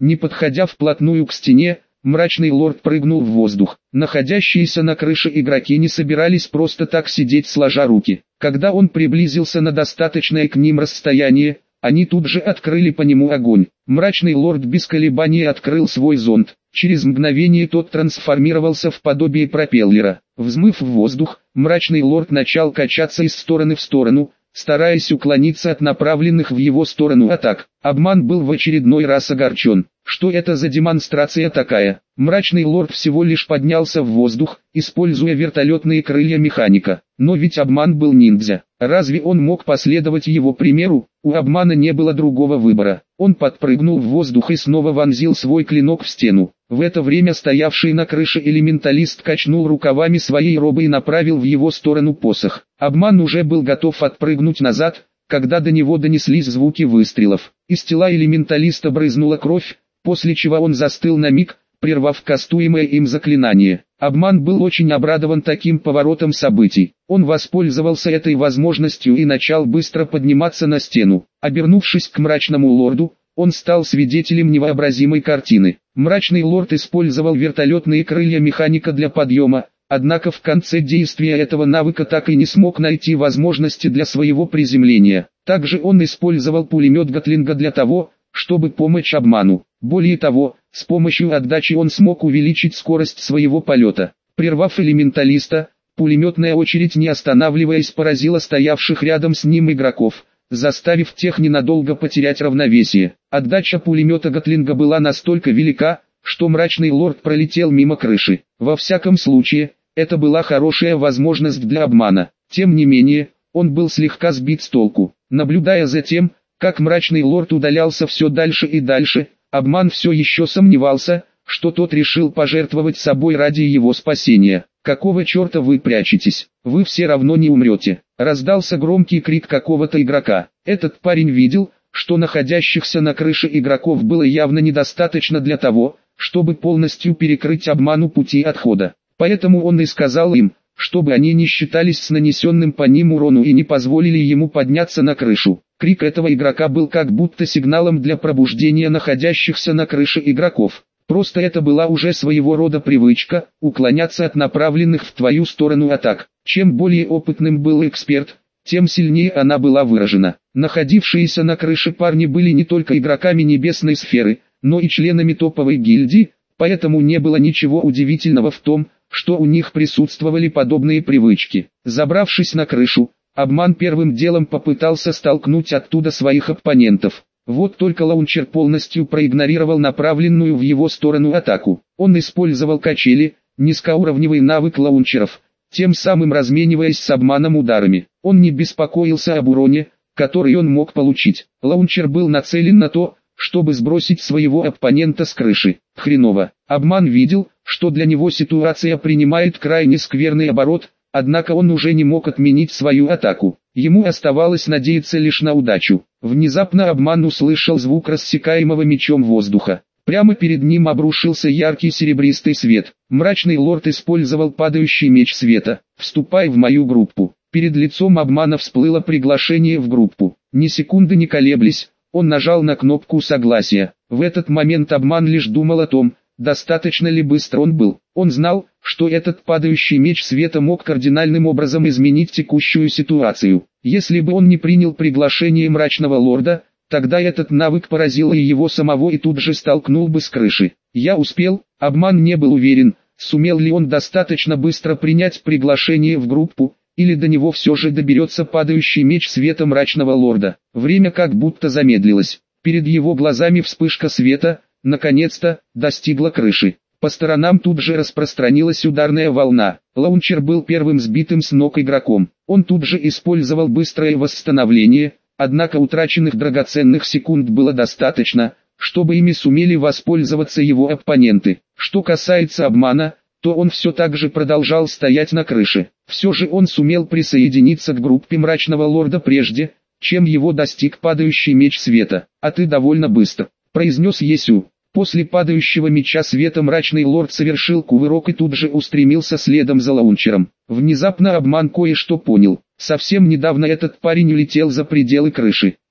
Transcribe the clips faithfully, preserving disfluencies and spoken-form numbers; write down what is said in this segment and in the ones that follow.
Не подходя вплотную к стене, Мрачный Лорд прыгнул в воздух. Находящиеся на крыше игроки не собирались просто так сидеть сложа руки. Когда он приблизился на достаточное к ним расстояние, они тут же открыли по нему огонь. Мрачный Лорд без колебаний открыл свой зонд. Через мгновение тот трансформировался в подобие пропеллера. Взмыв в воздух, Мрачный Лорд начал качаться из стороны в сторону, стараясь уклониться от направленных в его сторону атак. Обман был в очередной раз огорчен. Что это за демонстрация такая? Мрачный Лорд всего лишь поднялся в воздух, используя вертолетные крылья механика. Но ведь Обман был ниндзя. Разве он мог последовать его примеру? У Обмана не было другого выбора. Он подпрыгнул в воздух и снова вонзил свой клинок в стену. В это время стоявший на крыше элементалист качнул рукавами своей робы и направил в его сторону посох. Обман уже был готов отпрыгнуть назад, когда до него донеслись звуки выстрелов. Из тела элементалиста брызнула кровь, после чего он застыл на миг, прервав кастуемое им заклинание. Обман был очень обрадован таким поворотом событий. Он воспользовался этой возможностью и начал быстро подниматься на стену. Обернувшись к Мрачному Лорду, он стал свидетелем невообразимой картины. Мрачный Лорд использовал вертолетные крылья механика для подъема, однако в конце действия этого навыка так и не смог найти возможности для своего приземления. Также он использовал пулемет Гатлинга для того, чтобы помочь Обману. Более того, с помощью отдачи он смог увеличить скорость своего полета. Прервав элементалиста, пулеметная очередь не останавливаясь поразила стоявших рядом с ним игроков, заставив тех ненадолго потерять равновесие. Отдача пулемета Гатлинга была настолько велика, что Мрачный Лорд пролетел мимо крыши. Во всяком случае, это была хорошая возможность для Обмана. Тем не менее, он был слегка сбит с толку. Наблюдая за тем, как Мрачный Лорд удалялся все дальше и дальше, Обман все еще сомневался, что тот решил пожертвовать собой ради его спасения. «Какого черта вы прячетесь? Вы все равно не умрете!» Раздался громкий крик какого-то игрока. Этот парень видел, что находящихся на крыше игроков было явно недостаточно для того, чтобы полностью перекрыть Обману пути отхода. Поэтому он и сказал им, чтобы они не считались с нанесенным по ним урону и не позволили ему подняться на крышу. Крик этого игрока был как будто сигналом для пробуждения находящихся на крыше игроков. Просто это была уже своего рода привычка, уклоняться от направленных в твою сторону атак. Чем более опытным был эксперт, тем сильнее она была выражена. Находившиеся на крыше парни были не только игроками небесной сферы, но и членами топовой гильдии, поэтому не было ничего удивительного в том, что у них присутствовали подобные привычки. Забравшись на крышу, Обман первым делом попытался столкнуть оттуда своих оппонентов. Вот только лаунчер полностью проигнорировал направленную в его сторону атаку. Он использовал качели, низкоуровневый навык лаунчеров, тем самым размениваясь с Обманом ударами. Он не беспокоился об уроне, который он мог получить. Лаунчер был нацелен на то, чтобы сбросить своего оппонента с крыши. Хреново. Обман видел, что для него ситуация принимает крайне скверный оборот, однако он уже не мог отменить свою атаку. Ему оставалось надеяться лишь на удачу. Внезапно Обман услышал звук рассекаемого мечом воздуха. Прямо перед ним обрушился яркий серебристый свет. Мрачный Лорд использовал падающий меч света. «Вступай в мою группу». Перед лицом Обмана всплыло приглашение в группу. Ни секунды не колеблясь, он нажал на кнопку согласия. В этот момент Обман лишь думал о том, достаточно ли быстро он был. Он знал, что этот падающий меч света мог кардинальным образом изменить текущую ситуацию. Если бы он не принял приглашение Мрачного Лорда, тогда этот навык поразил и его самого и тут же столкнул бы с крыши. «Я успел». Обман не был уверен, сумел ли он достаточно быстро принять приглашение в группу, или до него все же доберется падающий меч света Мрачного Лорда. Время как будто замедлилось. Перед его глазами вспышка света, наконец-то, достигла крыши. По сторонам тут же распространилась ударная волна. Лаунчер был первым сбитым с ног игроком. Он тут же использовал быстрое восстановление, однако утраченных драгоценных секунд было достаточно, чтобы ими сумели воспользоваться его оппоненты. Что касается Обмана, то он все так же продолжал стоять на крыше. Все же он сумел присоединиться к группе Мрачного Лорда прежде, чем его достиг падающий меч света. «А ты довольно быстро», — произнес Есю. После падающего меча света Мрачный Лорд совершил кувырок и тут же устремился следом за лаунчером. Внезапно Обман кое-что понял. Совсем недавно этот парень улетел за пределы крыши.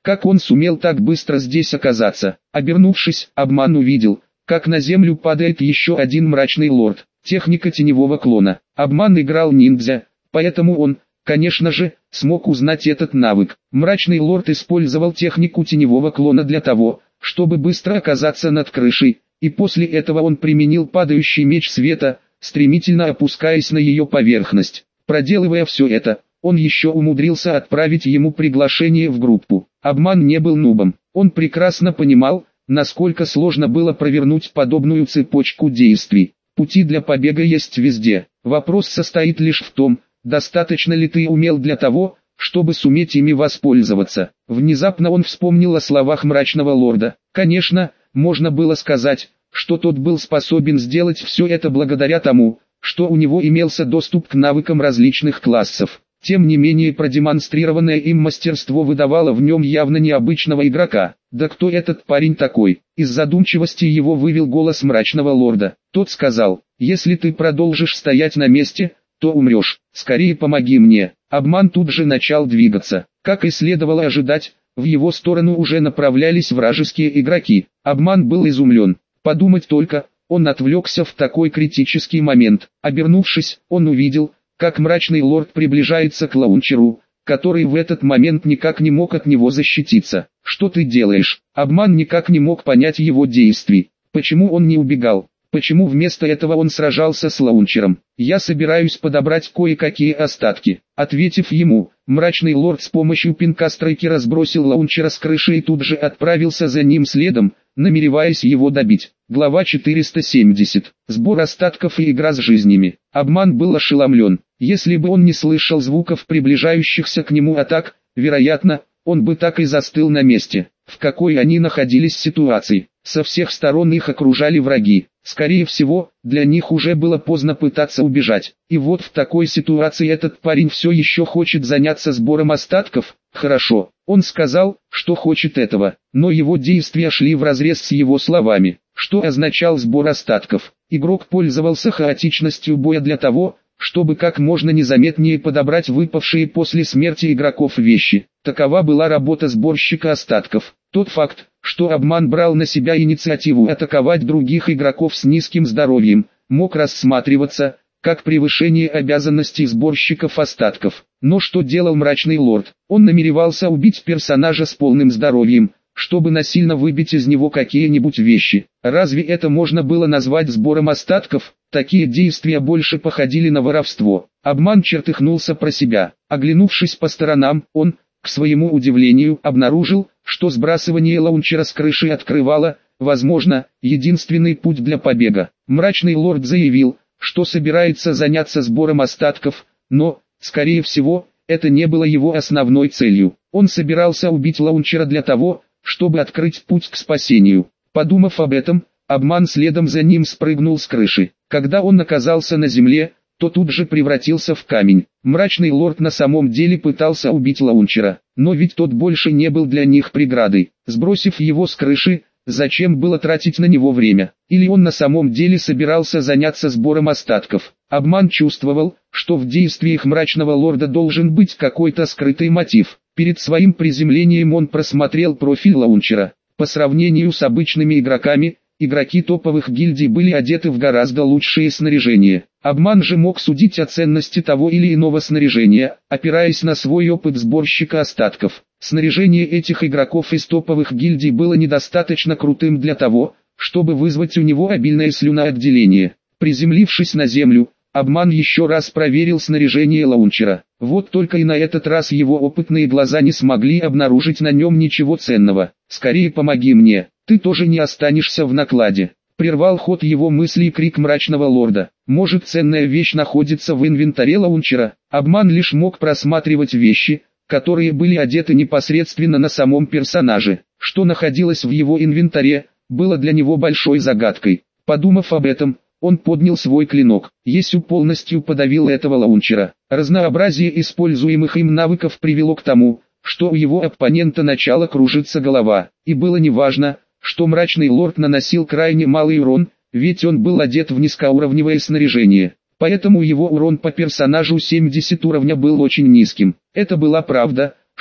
Как он сумел так быстро здесь оказаться? Обернувшись, Обман увидел, как на землю падает еще один мрачный лорд, техника теневого клона. Обман играл ниндзя, поэтому он, конечно же, смог узнать этот навык. Мрачный лорд использовал технику теневого клона для того, чтобы быстро оказаться над крышей, и после этого он применил падающий меч света, стремительно опускаясь на ее поверхность. Проделывая все это, он еще умудрился отправить ему приглашение в группу. Обман не был нубом, он прекрасно понимал, насколько сложно было провернуть подобную цепочку действий. Пути для побега есть везде, вопрос состоит лишь в том, достаточно ли ты умел для того, чтобы суметь ими воспользоваться. Внезапно он вспомнил о словах мрачного лорда. Конечно, можно было сказать, что тот был способен сделать все это благодаря тому, что у него имелся доступ к навыкам различных классов. Тем не менее продемонстрированное им мастерство выдавало в нем явно необычного игрока. Да кто этот парень такой? Из задумчивости его вывел голос мрачного лорда. Тот сказал: если ты продолжишь стоять на месте, то умрешь. Скорее помоги мне. Обман тут же начал двигаться. Как и следовало ожидать, в его сторону уже направлялись вражеские игроки. Обман был изумлен. Подумать только, он отвлекся в такой критический момент. Обернувшись, он увидел, как мрачный лорд приближается к лаунчеру, который в этот момент никак не мог от него защититься. «Что ты делаешь?» Обман никак не мог понять его действий. Почему он не убегал? Почему вместо этого он сражался с лаунчером? «Я собираюсь подобрать кое-какие остатки». Ответив ему, мрачный лорд с помощью пинка страйкера сбросил лаунчера с крыши и тут же отправился за ним следом, намереваясь его добить. Глава четыреста семьдесят. Сбор остатков и игра с жизнями. Обман был ошеломлен. Если бы он не слышал звуков приближающихся к нему атак, вероятно, он бы так и застыл на месте. В какой они находились ситуации? Со всех сторон их окружали враги. Скорее всего, для них уже было поздно пытаться убежать. И вот в такой ситуации этот парень все еще хочет заняться сбором остатков. Хорошо, он сказал, что хочет этого, но его действия шли вразрез с его словами. Что означал сбор остатков? Игрок пользовался хаотичностью боя для того, чтобы как можно незаметнее подобрать выпавшие после смерти игроков вещи. Такова была работа сборщика остатков. Тот факт, что Обман брал на себя инициативу атаковать других игроков с низким здоровьем, мог рассматриваться как превышение обязанностей сборщиков остатков. Но что делал мрачный лорд? Он намеревался убить персонажа с полным здоровьем, чтобы насильно выбить из него какие-нибудь вещи. Разве это можно было назвать сбором остатков? Такие действия больше походили на воровство. Обман чертыхнулся про себя. Оглянувшись по сторонам, он, к своему удивлению, обнаружил, что сбрасывание лаунчера с крыши открывало, возможно, единственный путь для побега. Мрачный лорд заявил, что собирается заняться сбором остатков, но, скорее всего, это не было его основной целью. Он собирался убить лаунчера для того, чтобы открыть путь к спасению. Подумав об этом, Обман следом за ним спрыгнул с крыши. Когда он оказался на земле, то тут же превратился в камень. Мрачный лорд на самом деле пытался убить лаунчера, но ведь тот больше не был для них преградой. Сбросив его с крыши, зачем было тратить на него время? Или он на самом деле собирался заняться сбором остатков? Обман чувствовал, что в действиях мрачного лорда должен быть какой-то скрытый мотив. Перед своим приземлением он просмотрел профиль лаунчера. По сравнению с обычными игроками, игроки топовых гильдий были одеты в гораздо лучшее снаряжение. Обман же мог судить о ценности того или иного снаряжения, опираясь на свой опыт сборщика остатков. Снаряжение этих игроков из топовых гильдий было недостаточно крутым для того, чтобы вызвать у него обильное слюноотделение. Приземлившись на землю, Обман еще раз проверил снаряжение лаунчера. Вот только и на этот раз его опытные глаза не смогли обнаружить на нем ничего ценного. «Скорее помоги мне, ты тоже не останешься в накладе», — прервал ход его мыслей крик мрачного лорда. «Может, ценная вещь находится в инвентаре лаунчера?» Обман лишь мог просматривать вещи, которые были одеты непосредственно на самом персонаже. Что находилось в его инвентаре, было для него большой загадкой. Подумав об этом, он поднял свой клинок. Есю полностью подавил этого лаунчера. Разнообразие используемых им навыков привело к тому, что у его оппонента начала кружиться голова. И было неважно, что мрачный лорд наносил крайне малый урон, ведь он был одет в низкоуровневое снаряжение. Поэтому его урон по персонажу семьдесят уровня был очень низким. Это была правда,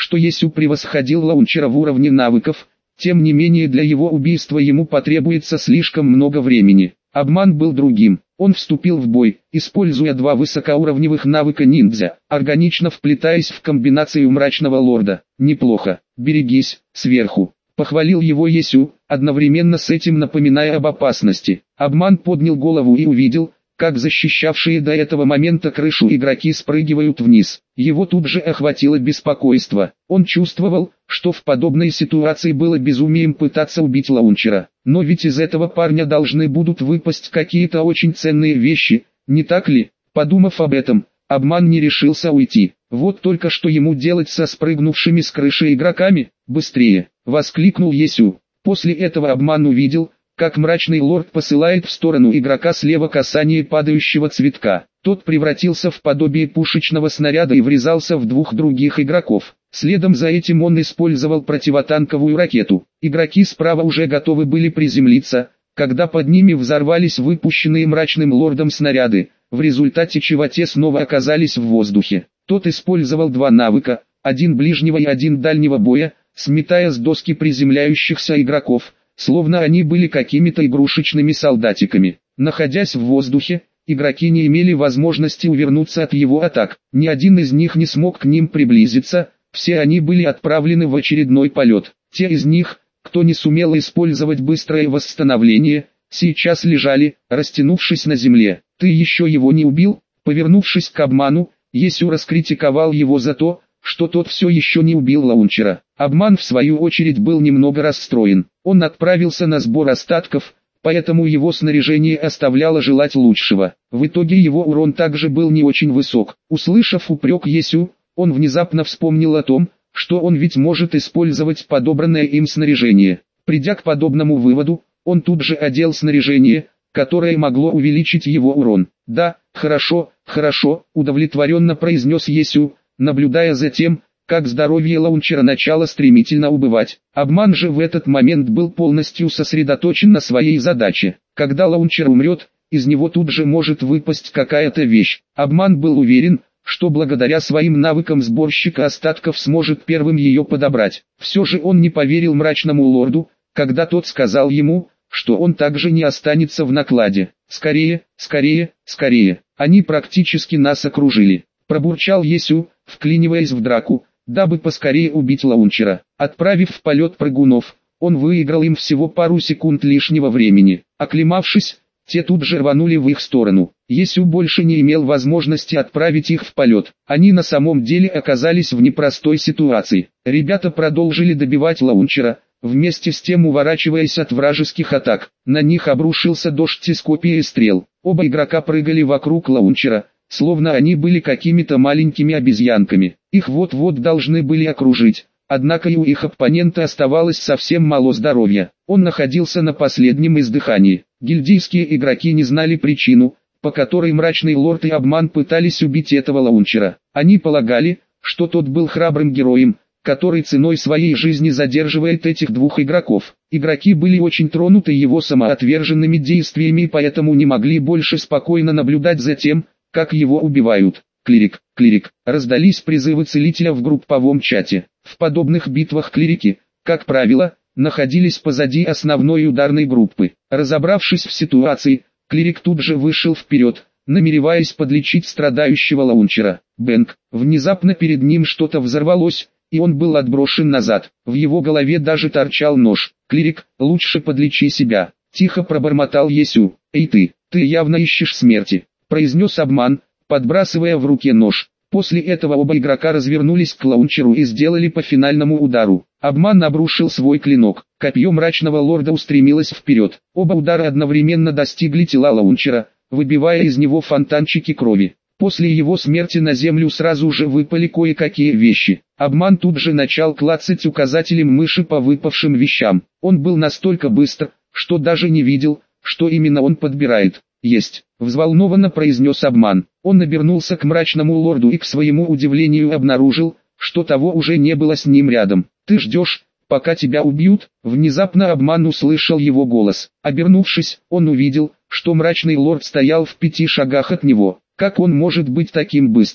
что Есю превосходил Лаунчера в уровне навыков, тем не менее для его убийства ему потребуется слишком много времени. Обман был другим. Он вступил в бой, используя два высокоуровневых навыка ниндзя, органично вплетаясь в комбинацию мрачного лорда. «Неплохо, берегись, сверху», — похвалил его Есю, одновременно с этим напоминая об опасности. Обман поднял голову и увидел, как защищавшие до этого момента крышу игроки спрыгивают вниз. Его тут же охватило беспокойство. Он чувствовал, что в подобной ситуации было безумием пытаться убить Лаунчера. Но ведь из этого парня должны будут выпасть какие-то очень ценные вещи, не так ли? Подумав об этом, Обман не решился уйти. Вот только что ему делать со спрыгнувшими с крыши игроками? Быстрее! Воскликнул Есю. После этого Обман увидел, как мрачный лорд посылает в сторону игрока слева касание падающего цветка. Тот превратился в подобие пушечного снаряда и врезался в двух других игроков. Следом за этим он использовал противотанковую ракету. Игроки справа уже готовы были приземлиться, когда под ними взорвались выпущенные мрачным лордом снаряды, в результате чего те снова оказались в воздухе. Тот использовал два навыка, один ближнего и один дальнего боя, сметая с доски приземляющихся игроков, словно они были какими-то игрушечными солдатиками. Находясь в воздухе, игроки не имели возможности увернуться от его атак. Ни один из них не смог к ним приблизиться, все они были отправлены в очередной полет. Те из них, кто не сумел использовать быстрое восстановление, сейчас лежали, растянувшись на земле. «Ты еще его не убил?» Повернувшись к Обману, Есю раскритиковал его за то, что тот все еще не убил Лаунчера. Обман в свою очередь был немного расстроен. Он отправился на сбор остатков, поэтому его снаряжение оставляло желать лучшего. В итоге его урон также был не очень высок. Услышав упрек Есю, он внезапно вспомнил о том, что он ведь может использовать подобранное им снаряжение. Придя к подобному выводу, он тут же одел снаряжение, которое могло увеличить его урон. «Да, хорошо, хорошо», — удовлетворенно произнес Есю, наблюдая за тем, как здоровье Лаунчера начало стремительно убывать. Обман же в этот момент был полностью сосредоточен на своей задаче. Когда Лаунчер умрет, из него тут же может выпасть какая-то вещь. Обман был уверен, что благодаря своим навыкам сборщика остатков сможет первым ее подобрать. Все же он не поверил мрачному лорду, когда тот сказал ему, что он также не останется в накладе. «Скорее, скорее, скорее, они практически нас окружили», — пробурчал Есю, вклиниваясь в драку, дабы поскорее убить Лаунчера. Отправив в полет прыгунов, он выиграл им всего пару секунд лишнего времени. Оклемавшись, те тут же рванули в их сторону. Есю больше не имел возможности отправить их в полет. Они на самом деле оказались в непростой ситуации. Ребята продолжили добивать Лаунчера, вместе с тем уворачиваясь от вражеских атак. На них обрушился дождь из копий и стрел. Оба игрока прыгали вокруг Лаунчера, словно они были какими-то маленькими обезьянками. Их вот-вот должны были окружить, однако и у их оппонента оставалось совсем мало здоровья. Он находился на последнем издыхании. Гильдейские игроки не знали причину, по которой мрачный лорд и Обман пытались убить этого Лаунчера. Они полагали, что тот был храбрым героем, который ценой своей жизни задерживает этих двух игроков. Игроки были очень тронуты его самоотверженными действиями и поэтому не могли больше спокойно наблюдать за тем, как его убивают. «Клирик, клирик», раздались призывы целителя в групповом чате. В подобных битвах клирики, как правило, находились позади основной ударной группы. Разобравшись в ситуации, клирик тут же вышел вперед, намереваясь подлечить страдающего Лаунчера. Бэнк, внезапно перед ним что-то взорвалось, и он был отброшен назад. В его голове даже торчал нож. «Клирик, лучше подлечи себя», — тихо пробормотал Есю. «Эй ты, ты явно ищешь смерти», — произнес Обман, подбрасывая в руке нож. После этого оба игрока развернулись к Лаунчеру и сделали по финальному удару. Обман обрушил свой клинок. Копье мрачного лорда устремилось вперед. Оба удара одновременно достигли тела Лаунчера, выбивая из него фонтанчики крови. После его смерти на землю сразу же выпали кое-какие вещи. Обман тут же начал клацать указателем мыши по выпавшим вещам. Он был настолько быстр, что даже не видел, что именно он подбирает. «Есть», — взволнованно произнес Обман. Он обернулся к мрачному лорду и к своему удивлению обнаружил, что того уже не было с ним рядом. «Ты ждешь, пока тебя убьют?» Внезапно Обман услышал его голос. Обернувшись, он увидел, что мрачный лорд стоял в пяти шагах от него. Как он может быть таким быстрым?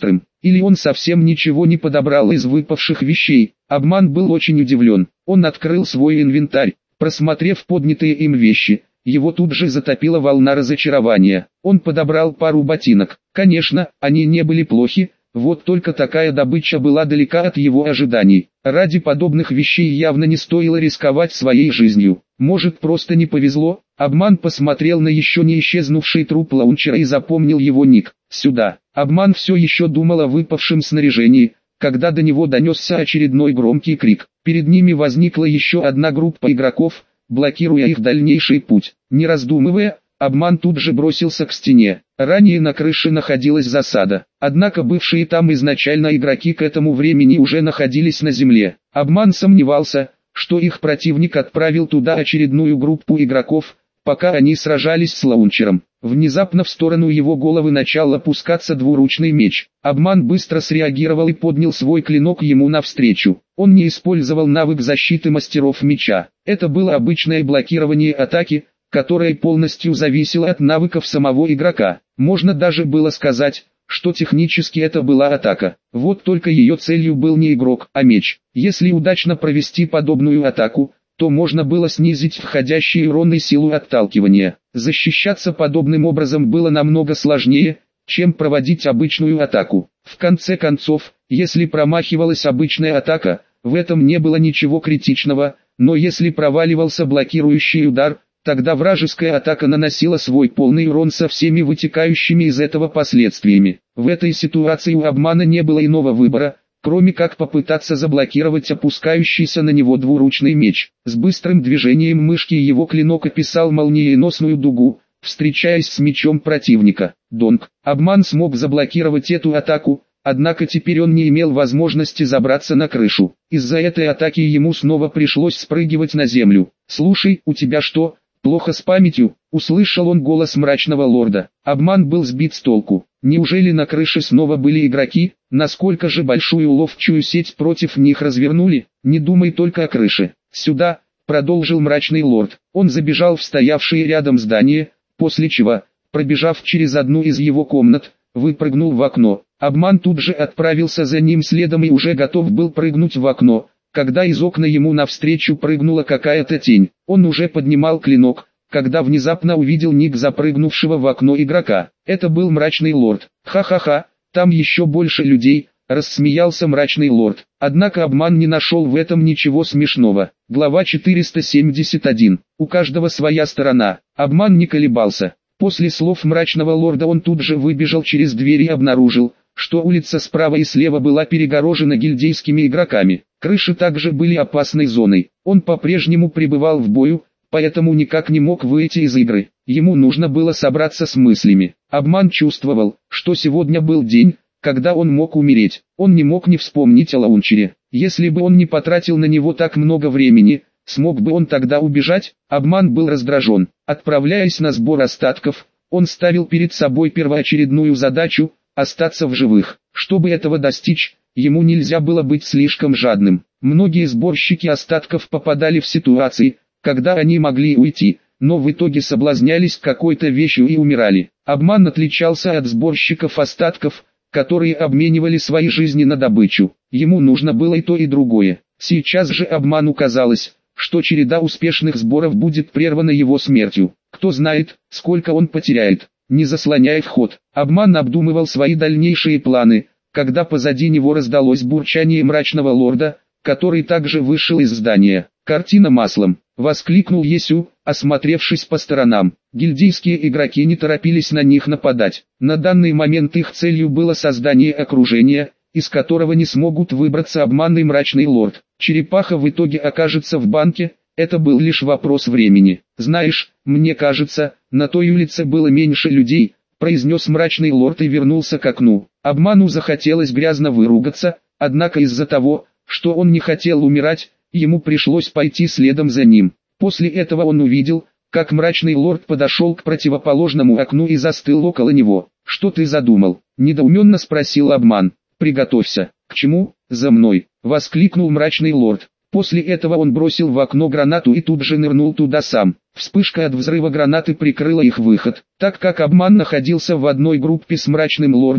Или он совсем ничего не подобрал из выпавших вещей? Обман был очень удивлен. Он открыл свой инвентарь, просмотрев поднятые им вещи. Его тут же затопила волна разочарования. Он подобрал пару ботинок. Конечно, они не были плохи, вот только такая добыча была далека от его ожиданий. Ради подобных вещей явно не стоило рисковать своей жизнью. Может, просто не повезло? Обман посмотрел на еще не исчезнувший труп лаунчера и запомнил его ник. Сюда. Обман все еще думал о выпавшем снаряжении, когда до него донесся очередной громкий крик. Перед ними возникла еще одна группа игроков, блокируя их дальнейший путь. Не раздумывая, Обман тут же бросился к стене. Ранее на крыше находилась засада. Однако бывшие там изначально игроки к этому времени уже находились на земле. Обман сомневался, что их противник отправил туда очередную группу игроков, пока они сражались с лаунчером. Внезапно в сторону его головы начал опускаться двуручный меч. Обман быстро среагировал и поднял свой клинок ему навстречу. Он не использовал навык защиты мастеров меча. Это было обычное блокирование атаки, которое полностью зависело от навыков самого игрока. Можно даже было сказать, что технически это была атака. Вот только ее целью был не игрок, а меч. Если удачно провести подобную атаку, то можно было снизить входящий урон и силу отталкивания. Защищаться подобным образом было намного сложнее, чем проводить обычную атаку. В конце концов, если промахивалась обычная атака, в этом не было ничего критичного, но если проваливался блокирующий удар, тогда вражеская атака наносила свой полный урон со всеми вытекающими из этого последствиями. В этой ситуации у Обмана не было иного выбора, кроме как попытаться заблокировать опускающийся на него двуручный меч. С быстрым движением мышки его клинок описал молниеносную дугу, встречаясь с мечом противника. Донг. Обман смог заблокировать эту атаку, однако теперь он не имел возможности забраться на крышу. Из-за этой атаки ему снова пришлось спрыгивать на землю. «Слушай, у тебя что, плохо с памятью?» — услышал он голос мрачного лорда. Обман был сбит с толку. Неужели на крыше снова были игроки? Насколько же большую ловчую сеть против них развернули? Не думай только о крыше. «Сюда», — продолжил мрачный лорд. Он забежал в стоявшее рядом здание, после чего, пробежав через одну из его комнат, выпрыгнул в окно. Обман тут же отправился за ним следом и уже готов был прыгнуть в окно, когда из окна ему навстречу прыгнула какая-то тень. Он уже поднимал клинок, когда внезапно увидел ник запрыгнувшего в окно игрока. Это был мрачный лорд. «Ха-ха-ха, там еще больше людей», — рассмеялся мрачный лорд. Однако Обман не нашел в этом ничего смешного. Глава четыреста семьдесят один. У каждого своя сторона. Обман не колебался. После слов мрачного лорда он тут же выбежал через дверь и обнаружил, что улица справа и слева была перегорожена гильдейскими игроками. Крыши также были опасной зоной. Он по-прежнему пребывал в бою, поэтому никак не мог выйти из игры. Ему нужно было собраться с мыслями. Обман чувствовал, что сегодня был день, когда он мог умереть. Он не мог не вспомнить о лаунчере. Если бы он не потратил на него так много времени, смог бы он тогда убежать? Обман был раздражен. Отправляясь на сбор остатков, он ставил перед собой первоочередную задачу – остаться в живых. Чтобы этого достичь, ему нельзя было быть слишком жадным. Многие сборщики остатков попадали в ситуации, когда они могли уйти, но в итоге соблазнялись какой-то вещью и умирали. Обман отличался от сборщиков остатков, которые обменивали свои жизни на добычу. Ему нужно было и то и другое. Сейчас же Обману казалось, что череда успешных сборов будет прервана его смертью. Кто знает, сколько он потеряет, не заслоняя вход. Обман обдумывал свои дальнейшие планы, когда позади него раздалось бурчание мрачного лорда, который также вышел из здания. «Картина маслом!» — воскликнул Есю, осмотревшись по сторонам. Гильдейские игроки не торопились на них нападать. На данный момент их целью было создание окружения, из которого не смогут выбраться Обман и мрачный лорд. Черепаха в итоге окажется в банке, это был лишь вопрос времени. «Знаешь, мне кажется, на той улице было меньше людей», — произнес мрачный лорд и вернулся к окну. Обману захотелось грязно выругаться, однако из-за того, что он не хотел умирать, ему пришлось пойти следом за ним. После этого он увидел, как мрачный лорд подошел к противоположному окну и застыл около него. «Что ты задумал?» — недоуменно спросил Обман. «Приготовься». «К чему?» «За мной!» — воскликнул мрачный лорд. После этого он бросил в окно гранату и тут же нырнул туда сам. Вспышка от взрыва гранаты прикрыла их выход. Так как Обман находился в одной группе с мрачным лордом,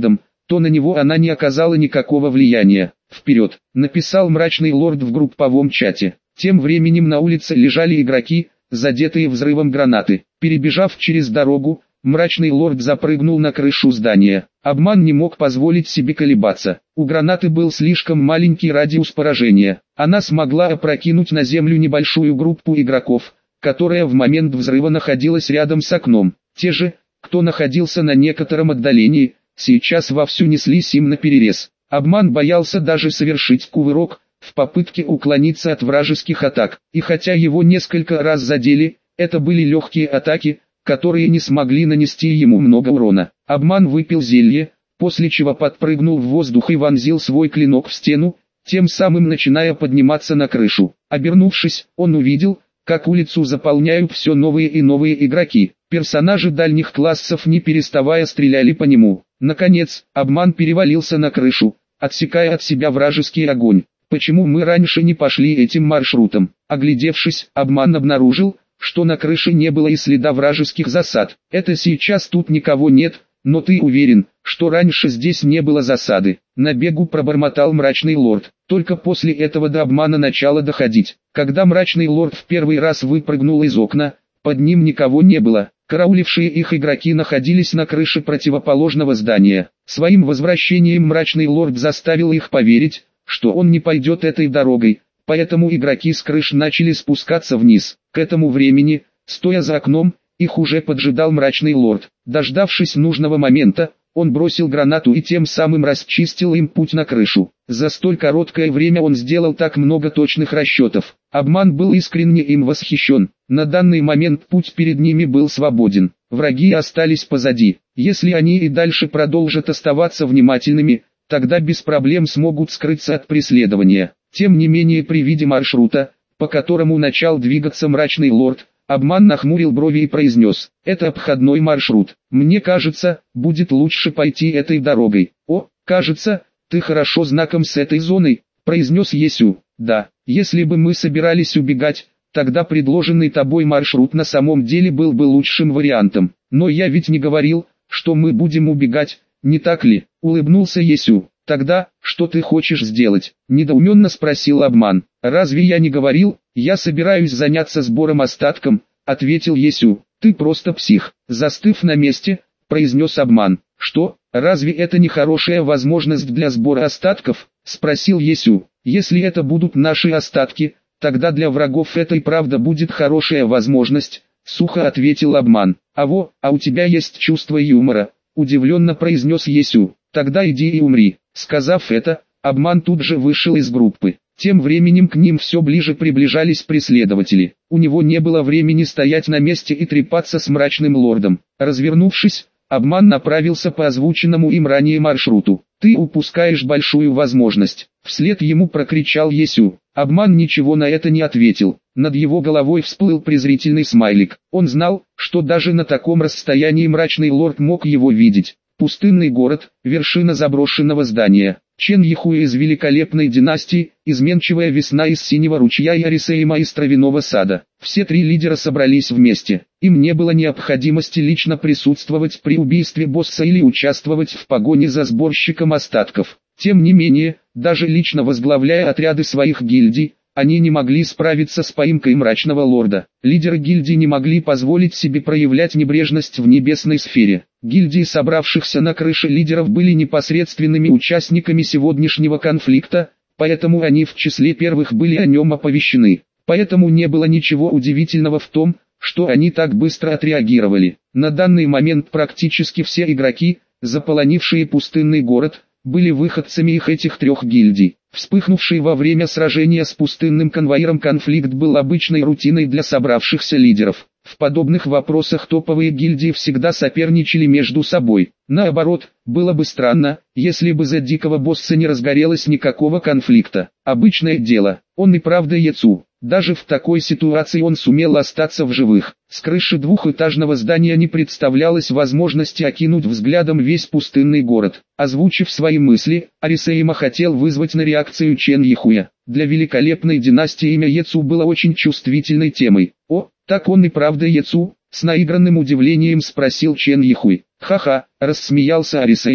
то на него она не оказала никакого влияния. «Вперед!» — написал мрачный лорд в групповом чате. Тем временем на улице лежали игроки, задетые взрывом гранаты. Перебежав через дорогу, мрачный лорд запрыгнул на крышу здания. Обман не мог позволить себе колебаться. У гранаты был слишком маленький радиус поражения. Она смогла опрокинуть на землю небольшую группу игроков, которая в момент взрыва находилась рядом с окном. Те же, кто находился на некотором отдалении, сейчас вовсю неслись им наперерез. Обман боялся даже совершить кувырок, в попытке уклониться от вражеских атак. И хотя его несколько раз задели, это были легкие атаки, которые не смогли нанести ему много урона. Обман выпил зелье, после чего подпрыгнул в воздух и вонзил свой клинок в стену, тем самым начиная подниматься на крышу. Обернувшись, он увидел, как улицу заполняют все новые и новые игроки. Персонажи дальних классов не переставая стреляли по нему. Наконец, обман перевалился на крышу, отсекая от себя вражеский огонь. Почему мы раньше не пошли этим маршрутом? Оглядевшись, обман обнаружил, что на крыше не было и следа вражеских засад. Это сейчас тут никого нет, но ты уверен, что раньше здесь не было засады? На бегу пробормотал мрачный лорд. Только после этого до обмана начало доходить. Когда мрачный лорд в первый раз выпрыгнул из окна, под ним никого не было. Караулившие их игроки находились на крыше противоположного здания. Своим возвращением мрачный лорд заставил их поверить, что он не пойдет этой дорогой, поэтому игроки с крыш начали спускаться вниз. К этому времени, стоя за окном, их уже поджидал мрачный лорд. Дождавшись нужного момента, он бросил гранату и тем самым расчистил им путь на крышу. За столь короткое время он сделал так много точных расчетов. Обман был искренне им восхищен. На данный момент путь перед ними был свободен. Враги остались позади. Если они и дальше продолжат оставаться внимательными, тогда без проблем смогут скрыться от преследования. Тем не менее при виде маршрута, по которому начал двигаться мрачный лорд, обман нахмурил брови и произнес: «Это обходной маршрут. Мне кажется, будет лучше пойти этой дорогой». «О, кажется, ты хорошо знаком с этой зоной», — произнес Есю. «Да, если бы мы собирались убегать, тогда предложенный тобой маршрут на самом деле был бы лучшим вариантом. Но я ведь не говорил, что мы будем убегать, не так ли?» — улыбнулся Есю. «Тогда, что ты хочешь сделать?» — недоуменно спросил обман. «Разве я не говорил, я собираюсь заняться сбором остатков?» — ответил Есю. «Ты просто псих». Застыв на месте, произнес обман. «Что, разве это не хорошая возможность для сбора остатков?» — спросил Есю. «Если это будут наши остатки, тогда для врагов это и правда будет хорошая возможность», — сухо ответил обман. «Аво, а у тебя есть чувство юмора», — удивленно произнес Есю. «Тогда иди и умри». Сказав это, обман тут же вышел из группы. Тем временем к ним все ближе приближались преследователи. У него не было времени стоять на месте и трепаться с мрачным лордом. Развернувшись, обман направился по озвученному им ранее маршруту. «Ты упускаешь большую возможность», — вслед ему прокричал Есю. Обман ничего на это не ответил. Над его головой всплыл презрительный смайлик. Он знал, что даже на таком расстоянии мрачный лорд мог его видеть. Пустынный город, вершина заброшенного здания. Чен Йихуэ из великолепной династии, изменчивая весна из синего ручья и Арисейма из травяного сада. Все три лидера собрались вместе. Им не было необходимости лично присутствовать при убийстве босса или участвовать в погоне за сборщиком остатков. Тем не менее, даже лично возглавляя отряды своих гильдий, они не могли справиться с поимкой мрачного лорда. Лидеры гильдии не могли позволить себе проявлять небрежность в небесной сфере. Гильдии собравшихся на крыше лидеров были непосредственными участниками сегодняшнего конфликта, поэтому они в числе первых были о нем оповещены. Поэтому не было ничего удивительного в том, что они так быстро отреагировали. На данный момент практически все игроки, заполонившие пустынный город, были выходцами их этих трех гильдий. Вспыхнувший во время сражения с пустынным конвоиром конфликт был обычной рутиной для собравшихся лидеров. В подобных вопросах топовые гильдии всегда соперничали между собой. Наоборот, было бы странно, если бы за дикого босса не разгорелось никакого конфликта. Обычное дело, он и правда Яцу. Даже в такой ситуации он сумел остаться в живых. С крыши двухэтажного здания не представлялось возможности окинуть взглядом весь пустынный город. Озвучив свои мысли, Арисейма хотел вызвать на реакцию Чен Йихуя. Для великолепной династии имя Яцу было очень чувствительной темой. «О, так он и правда Яцу?» — с наигранным удивлением спросил Чен Йихуй. «Ха-ха», — рассмеялся Арисейма.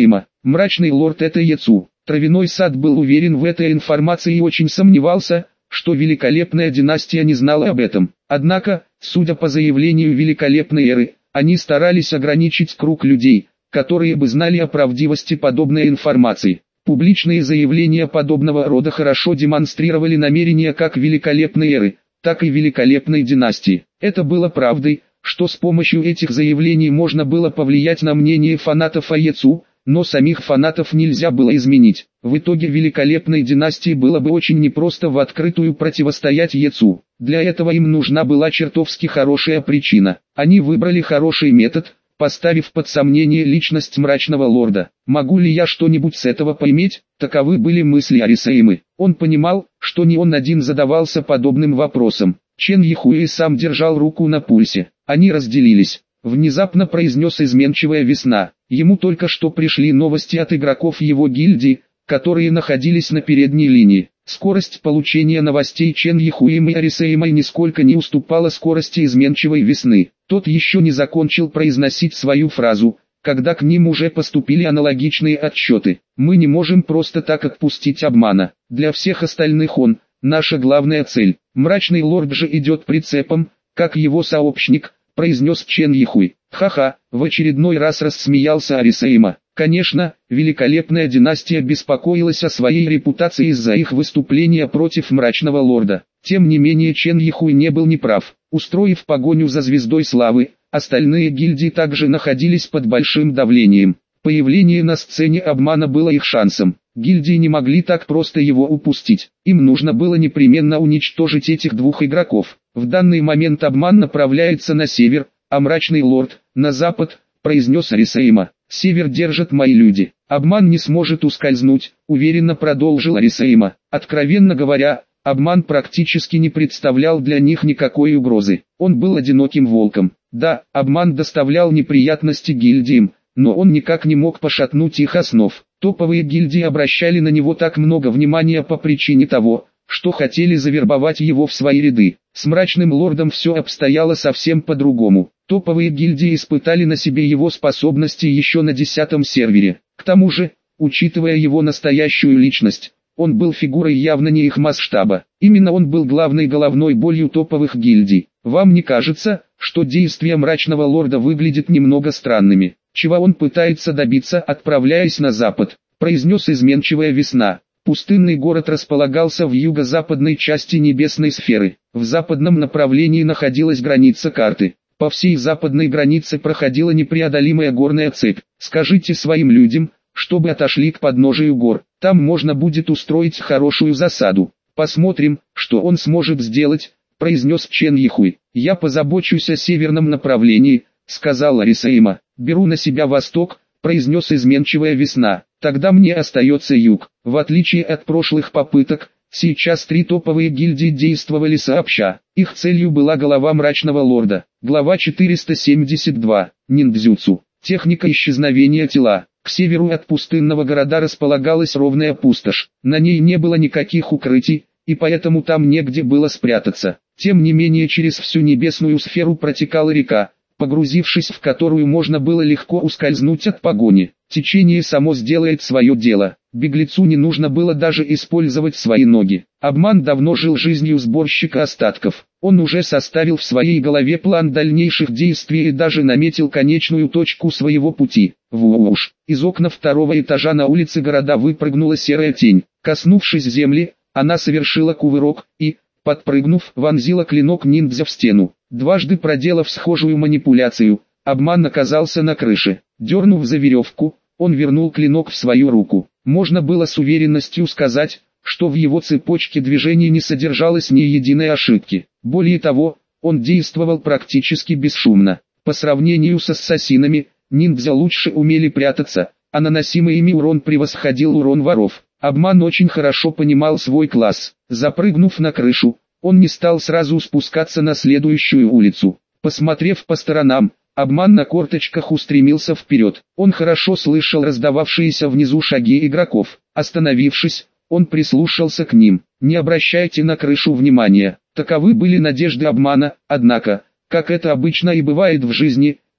Мрачный лорд — это Яцу. Травяной сад был уверен в этой информации и очень сомневался, что великолепная династия не знала об этом. Однако, судя по заявлению великолепной эры, они старались ограничить круг людей, которые бы знали о правдивости подобной информации. Публичные заявления подобного рода хорошо демонстрировали намерения как великолепной эры, так и великолепной династии. Это было правдой, что с помощью этих заявлений можно было повлиять на мнение фанатов о Яцу, но самих фанатов нельзя было изменить. В итоге великолепной династии было бы очень непросто в открытую противостоять Яцу. Для этого им нужна была чертовски хорошая причина. Они выбрали хороший метод, поставив под сомнение личность мрачного лорда. «Могу ли я что-нибудь с этого поиметь?» Таковы были мысли Арисаимы. Он понимал, что не он один задавался подобным вопросом. Чен Йихуэй сам держал руку на пульсе. Они разделились. Внезапно произнес изменчивая весна. Ему только что пришли новости от игроков его гильдии, которые находились на передней линии. Скорость получения новостей Чен Йихуэем и Арисаимой нисколько не уступала скорости изменчивой весны. Тот еще не закончил произносить свою фразу, когда к ним уже поступили аналогичные отчеты. «Мы не можем просто так отпустить обмана. Для всех остальных он – наша главная цель. Мрачный лорд же идет прицепом, как его сообщник», – произнес Чен Йихуэй. «Ха-ха», – в очередной раз рассмеялся Арисаима. Конечно, великолепная династия беспокоилась о своей репутации из-за их выступления против мрачного лорда. Тем не менее Чен Йихуэй не был неправ. Устроив погоню за звездой славы, остальные гильдии также находились под большим давлением. Появление на сцене обмана было их шансом. Гильдии не могли так просто его упустить. Им нужно было непременно уничтожить этих двух игроков. В данный момент обман направляется на север, а мрачный лорд – на запад, произнес Арисаима. «Север держат мои люди. Обман не сможет ускользнуть», — уверенно продолжил Арисаима. Откровенно говоря, обман практически не представлял для них никакой угрозы. Он был одиноким волком. Да, обман доставлял неприятности гильдиям, но он никак не мог пошатнуть их основ. Топовые гильдии обращали на него так много внимания по причине того, что хотели завербовать его в свои ряды. С мрачным лордом все обстояло совсем по-другому. Топовые гильдии испытали на себе его способности еще на десятом сервере. К тому же, учитывая его настоящую личность, он был фигурой явно не их масштаба. Именно он был главной головной болью топовых гильдий. Вам не кажется, что действия мрачного лорда выглядят немного странными? Чего он пытается добиться, отправляясь на запад? Произнес изменчивая весна. Пустынный город располагался в юго-западной части небесной сферы. В западном направлении находилась граница карты. По всей западной границе проходила непреодолимая горная цепь. Скажите своим людям, чтобы отошли к подножию гор. Там можно будет устроить хорошую засаду. Посмотрим, что он сможет сделать, произнес Чен Йихуэй. Я позабочусь о северном направлении, сказал Арисаима. Беру на себя восток, произнес изменчивая весна. Тогда мне остается юг. В отличие от прошлых попыток, сейчас три топовые гильдии действовали сообща. Их целью была голова мрачного лорда. Глава четыреста семьдесят два. Ниндзюцу. Техника исчезновения тела. К северу от пустынного города располагалась ровная пустошь. На ней не было никаких укрытий, и поэтому там негде было спрятаться. Тем не менее через всю небесную сферу протекала река, погрузившись в которую можно было легко ускользнуть от погони. Течение само сделает свое дело. Беглецу не нужно было даже использовать свои ноги. Обман давно жил жизнью сборщика остатков. Он уже составил в своей голове план дальнейших действий и даже наметил конечную точку своего пути. Вуш! Из окна второго этажа на улице города выпрыгнула серая тень. Коснувшись земли, она совершила кувырок и, подпрыгнув, вонзила клинок ниндзя в стену. Дважды проделав схожую манипуляцию, обман оказался на крыше. Дернув за веревку, он вернул клинок в свою руку. Можно было с уверенностью сказать, что в его цепочке движений не содержалось ни единой ошибки. Более того, он действовал практически бесшумно. По сравнению с ассасинами, ниндзя лучше умели прятаться, а наносимый ими урон превосходил урон воров. Обман очень хорошо понимал свой класс. Запрыгнув на крышу, он не стал сразу спускаться на следующую улицу. Посмотрев по сторонам, обман на корточках устремился вперед. Он хорошо слышал раздававшиеся внизу шаги игроков. Остановившись, он прислушался к ним. Не обращайте на крышу внимания. Таковы были надежды обмана, однако, как это обычно и бывает в жизни,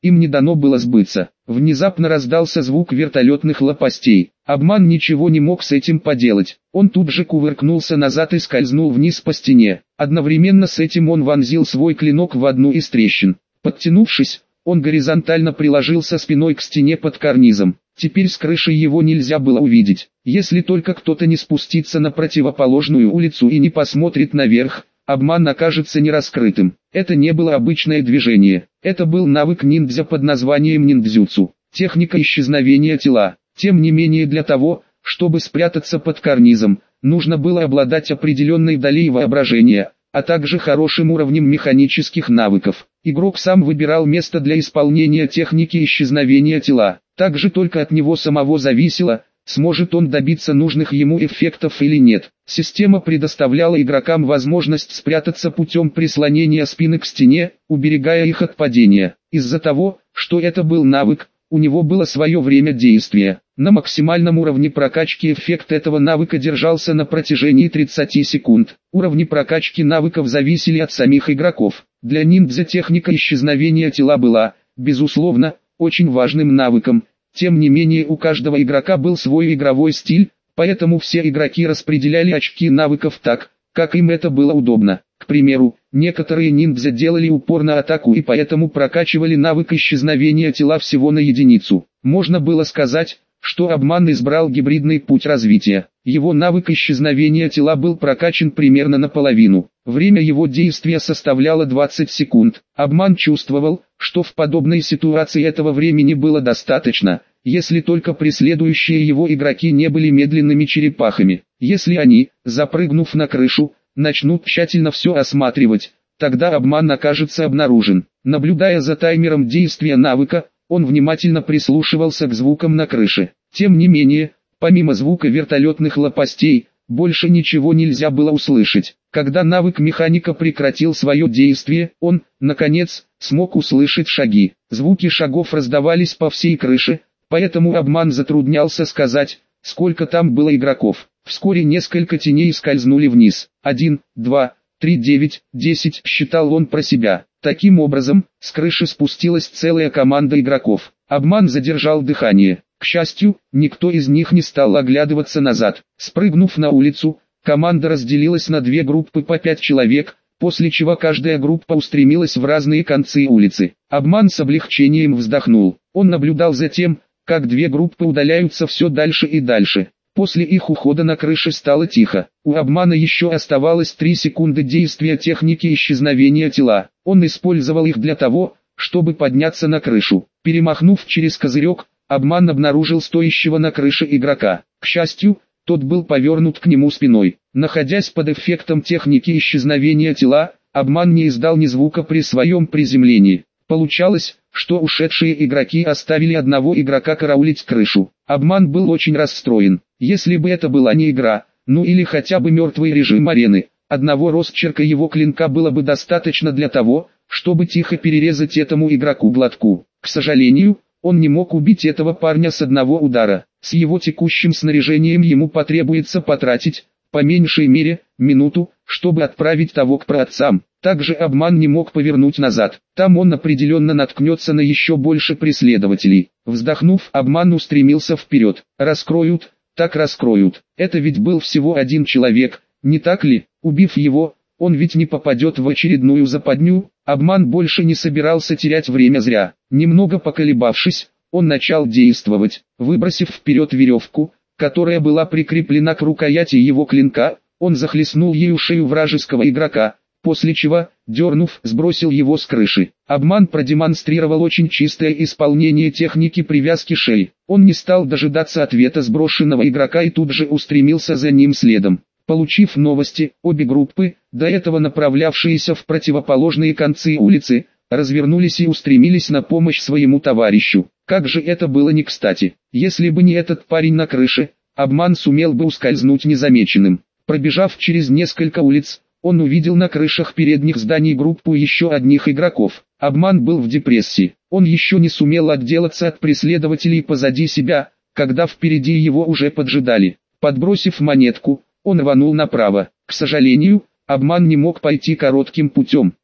им не дано было сбыться. Внезапно раздался звук вертолетных лопастей. Обман ничего не мог с этим поделать. Он тут же кувыркнулся назад и скользнул вниз по стене. Одновременно с этим он вонзил свой клинок в одну из трещин. Подтянувшись, он горизонтально приложился спиной к стене под карнизом. Теперь с крыши его нельзя было увидеть. Если только кто-то не спустится на противоположную улицу и не посмотрит наверх, обман окажется нераскрытым. Это не было обычное движение. Это был навык ниндзя под названием ниндзюцу. Техника исчезновения тела. Тем не менее, для того, чтобы спрятаться под карнизом, нужно было обладать определенной долей воображения, а также хорошим уровнем механических навыков. Игрок сам выбирал место для исполнения техники исчезновения тела. Также только от него самого зависело, сможет он добиться нужных ему эффектов или нет. Система предоставляла игрокам возможность спрятаться путем прислонения спины к стене, уберегая их от падения. Из-за того, что это был навык, у него было свое время действия. На максимальном уровне прокачки эффект этого навыка держался на протяжении тридцати секунд. Уровни прокачки навыков зависели от самих игроков. Для ниндзя техника исчезновения тела была, безусловно, очень важным навыком. Тем не менее, у каждого игрока был свой игровой стиль, поэтому все игроки распределяли очки навыков так, как им это было удобно. К примеру, некоторые ниндзя делали упор на атаку и поэтому прокачивали навык исчезновения тела всего на единицу. Можно было сказать, что обман избрал гибридный путь развития. Его навык исчезновения тела был прокачан примерно наполовину. Время его действия составляло двадцать секунд. Обман чувствовал, что в подобной ситуации этого времени было достаточно, если только преследующие его игроки не были медленными черепахами. Если они, запрыгнув на крышу, начнут тщательно все осматривать, тогда обман окажется обнаружен. Наблюдая за таймером действия навыка, он внимательно прислушивался к звукам на крыше. Тем не менее, помимо звука вертолетных лопастей, больше ничего нельзя было услышать. Когда навык механика прекратил свое действие, он, наконец, смог услышать шаги. Звуки шагов раздавались по всей крыше, поэтому обман затруднялся сказать, сколько там было игроков. Вскоре несколько теней скользнули вниз. Один, два, три, девять, десять, считал он про себя. Таким образом, с крыши спустилась целая команда игроков. Обман задержал дыхание. К счастью, никто из них не стал оглядываться назад. Спрыгнув на улицу, команда разделилась на две группы по пять человек, после чего каждая группа устремилась в разные концы улицы. Обман с облегчением вздохнул. Он наблюдал за тем, как две группы удаляются все дальше и дальше. После их ухода на крыше стало тихо. У обмана еще оставалось три секунды действия техники исчезновения тела. Он использовал их для того, чтобы подняться на крышу. Перемахнув через козырек, обман обнаружил стоящего на крыше игрока. К счастью, тот был повернут к нему спиной. Находясь под эффектом техники исчезновения тела, обман не издал ни звука при своем приземлении. Получалось, что ушедшие игроки оставили одного игрока караулить крышу. Обман был очень расстроен. Если бы это была не игра, ну или хотя бы мертвый режим арены, одного росчерка его клинка было бы достаточно для того, чтобы тихо перерезать этому игроку глотку. К сожалению, он не мог убить этого парня с одного удара. С его текущим снаряжением ему потребуется потратить, по меньшей мере, минуту, чтобы отправить того к праотцам. Также обман не мог повернуть назад. Там он определенно наткнется на еще больше преследователей. Вздохнув, обман устремился вперед. Раскроют, так раскроют. Это ведь был всего один человек, не так ли? Убив его, он ведь не попадет в очередную западню. Обман больше не собирался терять время зря. Немного поколебавшись, он начал действовать. Выбросив вперед веревку, которая была прикреплена к рукояти его клинка, он захлестнул ею шею вражеского игрока, после чего, дернув, сбросил его с крыши. Обман продемонстрировал очень чистое исполнение техники привязки шеи. Он не стал дожидаться ответа сброшенного игрока и тут же устремился за ним следом. Получив новости, обе группы, до этого направлявшиеся в противоположные концы улицы, развернулись и устремились на помощь своему товарищу. Как же это было не кстати. Если бы не этот парень на крыше, обман сумел бы ускользнуть незамеченным. Пробежав через несколько улиц, он увидел на крышах передних зданий группу еще одних игроков. Обман был в депрессии. Он еще не сумел отделаться от преследователей позади себя, когда впереди его уже поджидали. Подбросив монетку, он рванул направо. К сожалению, обман не мог пойти коротким путем.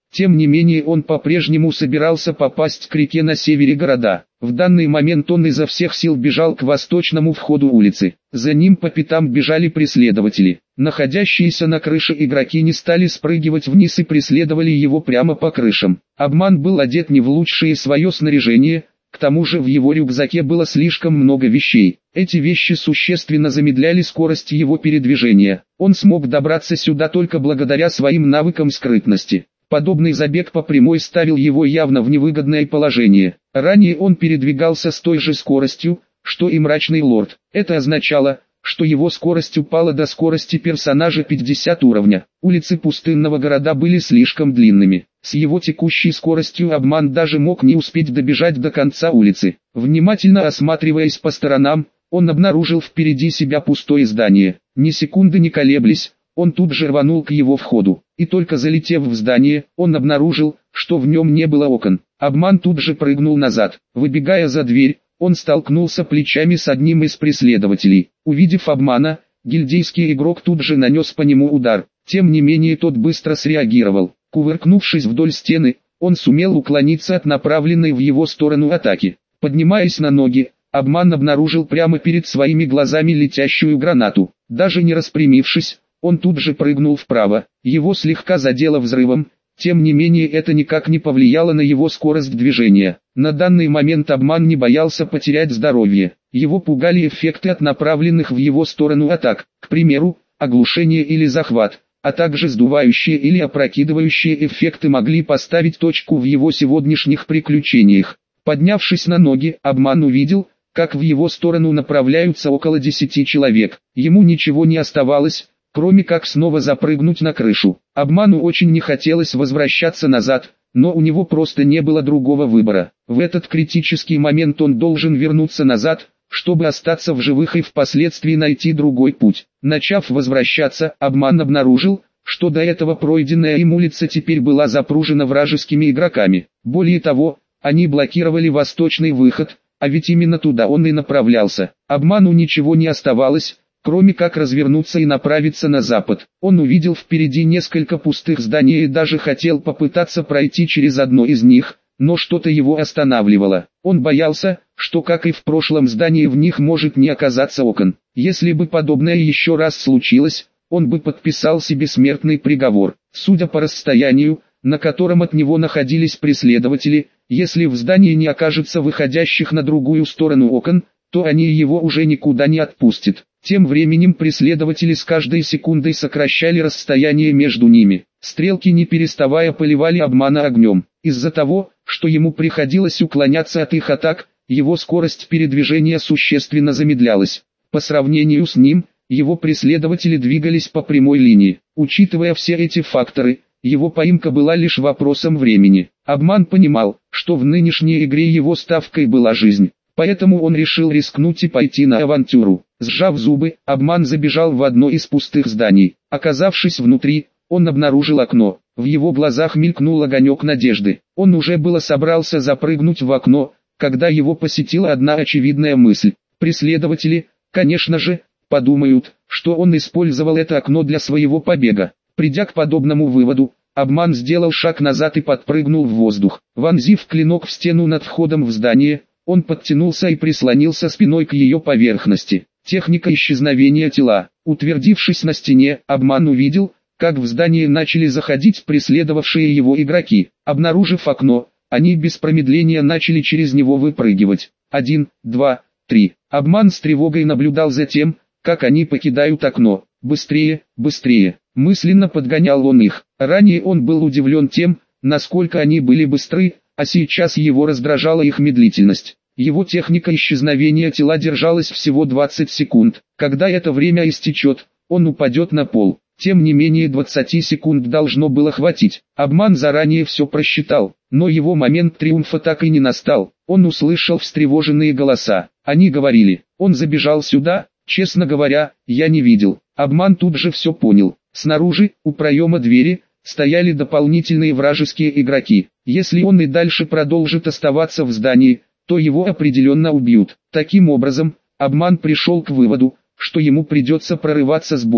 Тем не менее он по-прежнему собирался попасть к реке на севере города. В данный момент он изо всех сил бежал к восточному входу улицы. За ним по пятам бежали преследователи. Находящиеся на крыше игроки не стали спрыгивать вниз и преследовали его прямо по крышам. Обман был одет не в лучшее свое снаряжение, к тому же в его рюкзаке было слишком много вещей. Эти вещи существенно замедляли скорость его передвижения. Он смог добраться сюда только благодаря своим навыкам скрытности. Подобный забег по прямой ставил его явно в невыгодное положение. Ранее он передвигался с той же скоростью, что и Мрачный Лорд. Это означало, что его скорость упала до скорости персонажа пятьдесят уровня. Улицы пустынного города были слишком длинными. С его текущей скоростью Обман даже мог не успеть добежать до конца улицы. Внимательно осматриваясь по сторонам, он обнаружил впереди себя пустое здание. Ни секунды не колеблясь, он тут же рванул к его входу. И только залетев в здание, он обнаружил, что в нем не было окон. Обман тут же прыгнул назад. Выбегая за дверь, он столкнулся плечами с одним из преследователей. Увидев Обмана, гильдейский игрок тут же нанес по нему удар. Тем не менее тот быстро среагировал. Кувыркнувшись вдоль стены, он сумел уклониться от направленной в его сторону атаки. Поднимаясь на ноги, Обман обнаружил прямо перед своими глазами летящую гранату. Даже не распрямившись, он тут же прыгнул вправо. Его слегка задело взрывом, тем не менее это никак не повлияло на его скорость движения. На данный момент Обман не боялся потерять здоровье. Его пугали эффекты от направленных в его сторону атак, к примеру, оглушение или захват, а также сдувающие или опрокидывающие эффекты могли поставить точку в его сегодняшних приключениях. Поднявшись на ноги, Обман увидел, как в его сторону направляются около десяти человек. Ему ничего не оставалось, кроме как снова запрыгнуть на крышу. Обману очень не хотелось возвращаться назад, но у него просто не было другого выбора. В этот критический момент он должен вернуться назад, чтобы остаться в живых и впоследствии найти другой путь. Начав возвращаться, Обман обнаружил, что до этого пройденная им улица теперь была запружена вражескими игроками. Более того, они блокировали восточный выход, а ведь именно туда он и направлялся. Обману ничего не оставалось, кроме как развернуться и направиться на запад. Он увидел впереди несколько пустых зданий и даже хотел попытаться пройти через одно из них, но что-то его останавливало. Он боялся, что как и в прошлом здании в них может не оказаться окон. Если бы подобное еще раз случилось, он бы подписал себе смертный приговор. Судя по расстоянию, на котором от него находились преследователи, если в здании не окажется выходящих на другую сторону окон, то они его уже никуда не отпустят. Тем временем преследователи с каждой секундой сокращали расстояние между ними. Стрелки не переставая поливали Обмана огнем. Из-за того, что ему приходилось уклоняться от их атак, его скорость передвижения существенно замедлялась. По сравнению с ним, его преследователи двигались по прямой линии. Учитывая все эти факторы, его поимка была лишь вопросом времени. Обман понимал, что в нынешней игре его ставкой была жизнь. Поэтому он решил рискнуть и пойти на авантюру. Сжав зубы, Обман забежал в одно из пустых зданий. Оказавшись внутри, он обнаружил окно. В его глазах мелькнул огонек надежды. Он уже было собрался запрыгнуть в окно, когда его посетила одна очевидная мысль. Преследователи, конечно же, подумают, что он использовал это окно для своего побега. Придя к подобному выводу, Обман сделал шаг назад и подпрыгнул в воздух. Вонзив клинок в стену над входом в здание, он подтянулся и прислонился спиной к ее поверхности. Техника исчезновения тела. Утвердившись на стене, Обман увидел, как в здание начали заходить преследовавшие его игроки. Обнаружив окно, они без промедления начали через него выпрыгивать. Один, два, три. Обман с тревогой наблюдал за тем, как они покидают окно. Быстрее, быстрее. Мысленно подгонял он их. Ранее он был удивлен тем, насколько они были быстры, а сейчас его раздражала их медлительность. Его техника исчезновения тела держалась всего двадцать секунд. Когда это время истечет, он упадет на пол. Тем не менее двадцати секунд должно было хватить. Обман заранее все просчитал, но его момент триумфа так и не настал. Он услышал встревоженные голоса. Они говорили: он забежал сюда, честно говоря, я не видел. Обман тут же все понял. Снаружи, у проема двери, стояли дополнительные вражеские игроки. Если он и дальше продолжит оставаться в здании, то его определенно убьют. Таким образом, Обман пришел к выводу, что ему придется прорываться с боем.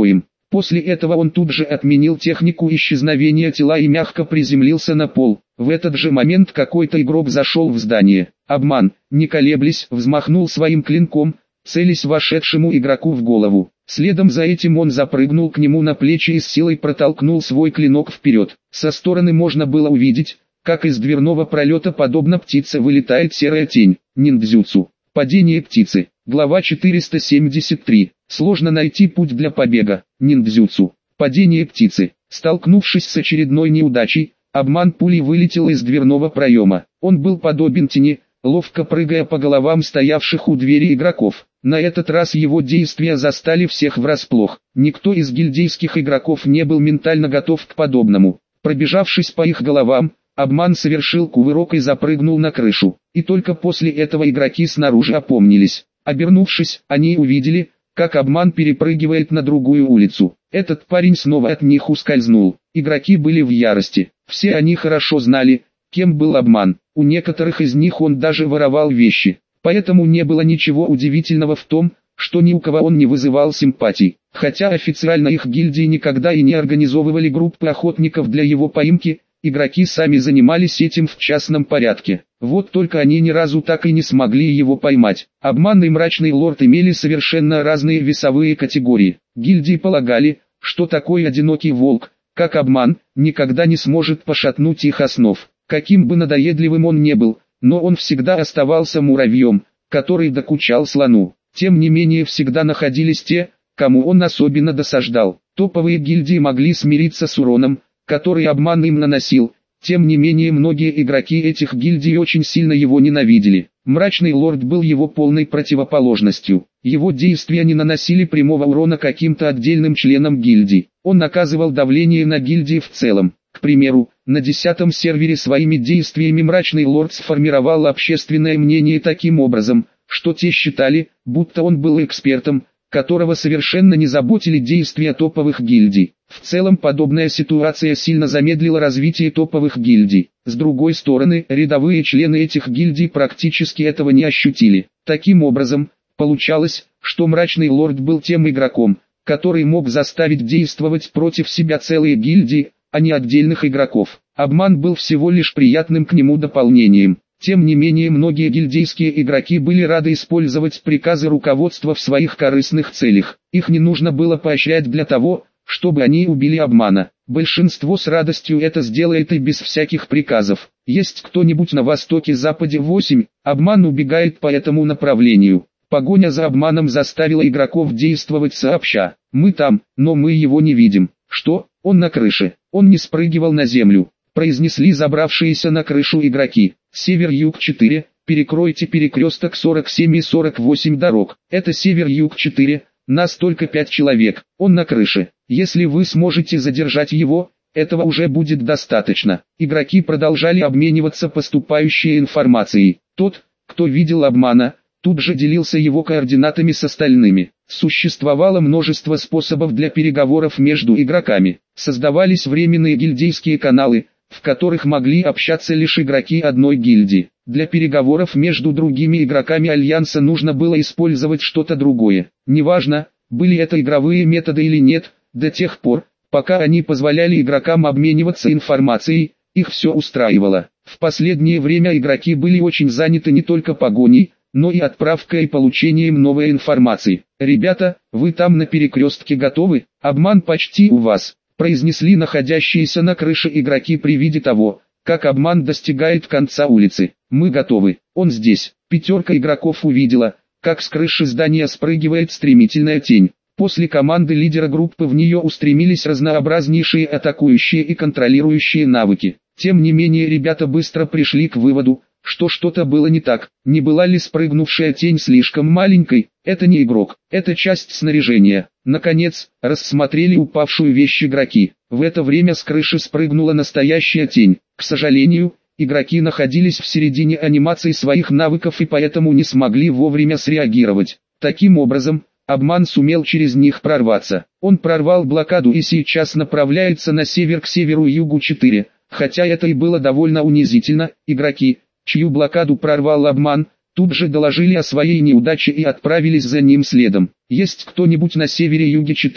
После этого он тут же отменил технику исчезновения тела и мягко приземлился на пол. В этот же момент какой-то игрок зашел в здание. Обман, не колеблясь, взмахнул своим клинком, целясь вошедшему игроку в голову. Следом за этим он запрыгнул к нему на плечи и с силой протолкнул свой клинок вперед. Со стороны можно было увидеть, как из дверного пролета подобно птице вылетает серая тень. Ниндзюцу. Падение птицы. Глава четыреста семьдесят три. Сложно найти путь для побега. Ниндзюцу. Падение птицы. Столкнувшись с очередной неудачей, обман пулей вылетел из дверного проема. Он был подобен тени, ловко прыгая по головам стоявших у двери игроков. На этот раз его действия застали всех врасплох. Никто из гильдейских игроков не был ментально готов к подобному. Пробежавшись по их головам, обман совершил кувырок и запрыгнул на крышу. И только после этого игроки снаружи опомнились. Обернувшись, они увидели, как обман перепрыгивает на другую улицу. Этот парень снова от них ускользнул. Игроки были в ярости. Все они хорошо знали, кем был обман. У некоторых из них он даже воровал вещи. Поэтому не было ничего удивительного в том, что ни у кого он не вызывал симпатий. Хотя официально их гильдии никогда и не организовывали группы охотников для его поимки, игроки сами занимались этим в частном порядке. Вот только они ни разу так и не смогли его поймать. Обман и мрачный лорд имели совершенно разные весовые категории. Гильдии полагали, что такой одинокий волк, как обман, никогда не сможет пошатнуть их основ. Каким бы надоедливым он не был, но он всегда оставался муравьем, который докучал слону. Тем не менее всегда находились те, кому он особенно досаждал. Топовые гильдии могли смириться с уроном, который обман им наносил. Тем не менее многие игроки этих гильдий очень сильно его ненавидели. Мрачный лорд был его полной противоположностью. Его действия не наносили прямого урона каким-то отдельным членам гильдий. Он оказывал давление на гильдии в целом. К примеру, на десятом сервере своими действиями Мрачный лорд сформировал общественное мнение таким образом, что те считали, будто он был экспертом, которого совершенно не заботили действия топовых гильдий. В целом подобная ситуация сильно замедлила развитие топовых гильдий. С другой стороны, рядовые члены этих гильдий практически этого не ощутили. Таким образом, получалось, что Мрачный лорд был тем игроком, который мог заставить действовать против себя целые гильдии, а не отдельных игроков. Обман был всего лишь приятным к нему дополнением. Тем не менее многие гильдейские игроки были рады использовать приказы руководства в своих корыстных целях. Их не нужно было поощрять для того, чтобы они убили обмана. Большинство с радостью это сделает и без всяких приказов. Есть кто-нибудь на востоке-западе восемь, обман убегает по этому направлению. Погоня за обманом заставила игроков действовать сообща. Мы там, но мы его не видим. Что? Он на крыше. Он не спрыгивал на землю. Произнесли забравшиеся на крышу игроки. Север-Юг четыре, перекройте перекресток сорок семь и сорок восемь дорог. Это Север-Юг четыре, нас только пять человек. Он на крыше. Если вы сможете задержать его, этого уже будет достаточно. Игроки продолжали обмениваться поступающей информацией. Тот, кто видел обмана, тут же делился его координатами с остальными. Существовало множество способов для переговоров между игроками. Создавались временные гильдейские каналы, в которых могли общаться лишь игроки одной гильдии. Для переговоров между другими игроками Альянса нужно было использовать что-то другое. Неважно, были это игровые методы или нет, до тех пор, пока они позволяли игрокам обмениваться информацией, их все устраивало. В последнее время игроки были очень заняты не только погоней, но и отправкой и получением новой информации. «Ребята, вы там на перекрестке готовы? Обман почти у вас», произнесли находящиеся на крыше игроки при виде того, как обман достигает конца улицы. «Мы готовы, он здесь». Пятерка игроков увидела, как с крыши здания спрыгивает стремительная тень. После команды лидера группы в нее устремились разнообразнейшие атакующие и контролирующие навыки. Тем не менее ребята быстро пришли к выводу, что что-то было не так. Не была ли спрыгнувшая тень слишком маленькой? Это не игрок, это часть снаряжения. Наконец, рассмотрели упавшую вещь игроки. В это время с крыши спрыгнула настоящая тень. К сожалению, игроки находились в середине анимации своих навыков и поэтому не смогли вовремя среагировать. Таким образом, обман сумел через них прорваться. Он прорвал блокаду и сейчас направляется на север к северу-югу четыре. Хотя это и было довольно унизительно, игроки, чью блокаду прорвал обман, тут же доложили о своей неудаче и отправились за ним следом. «Есть кто-нибудь на севере-юге четыре?»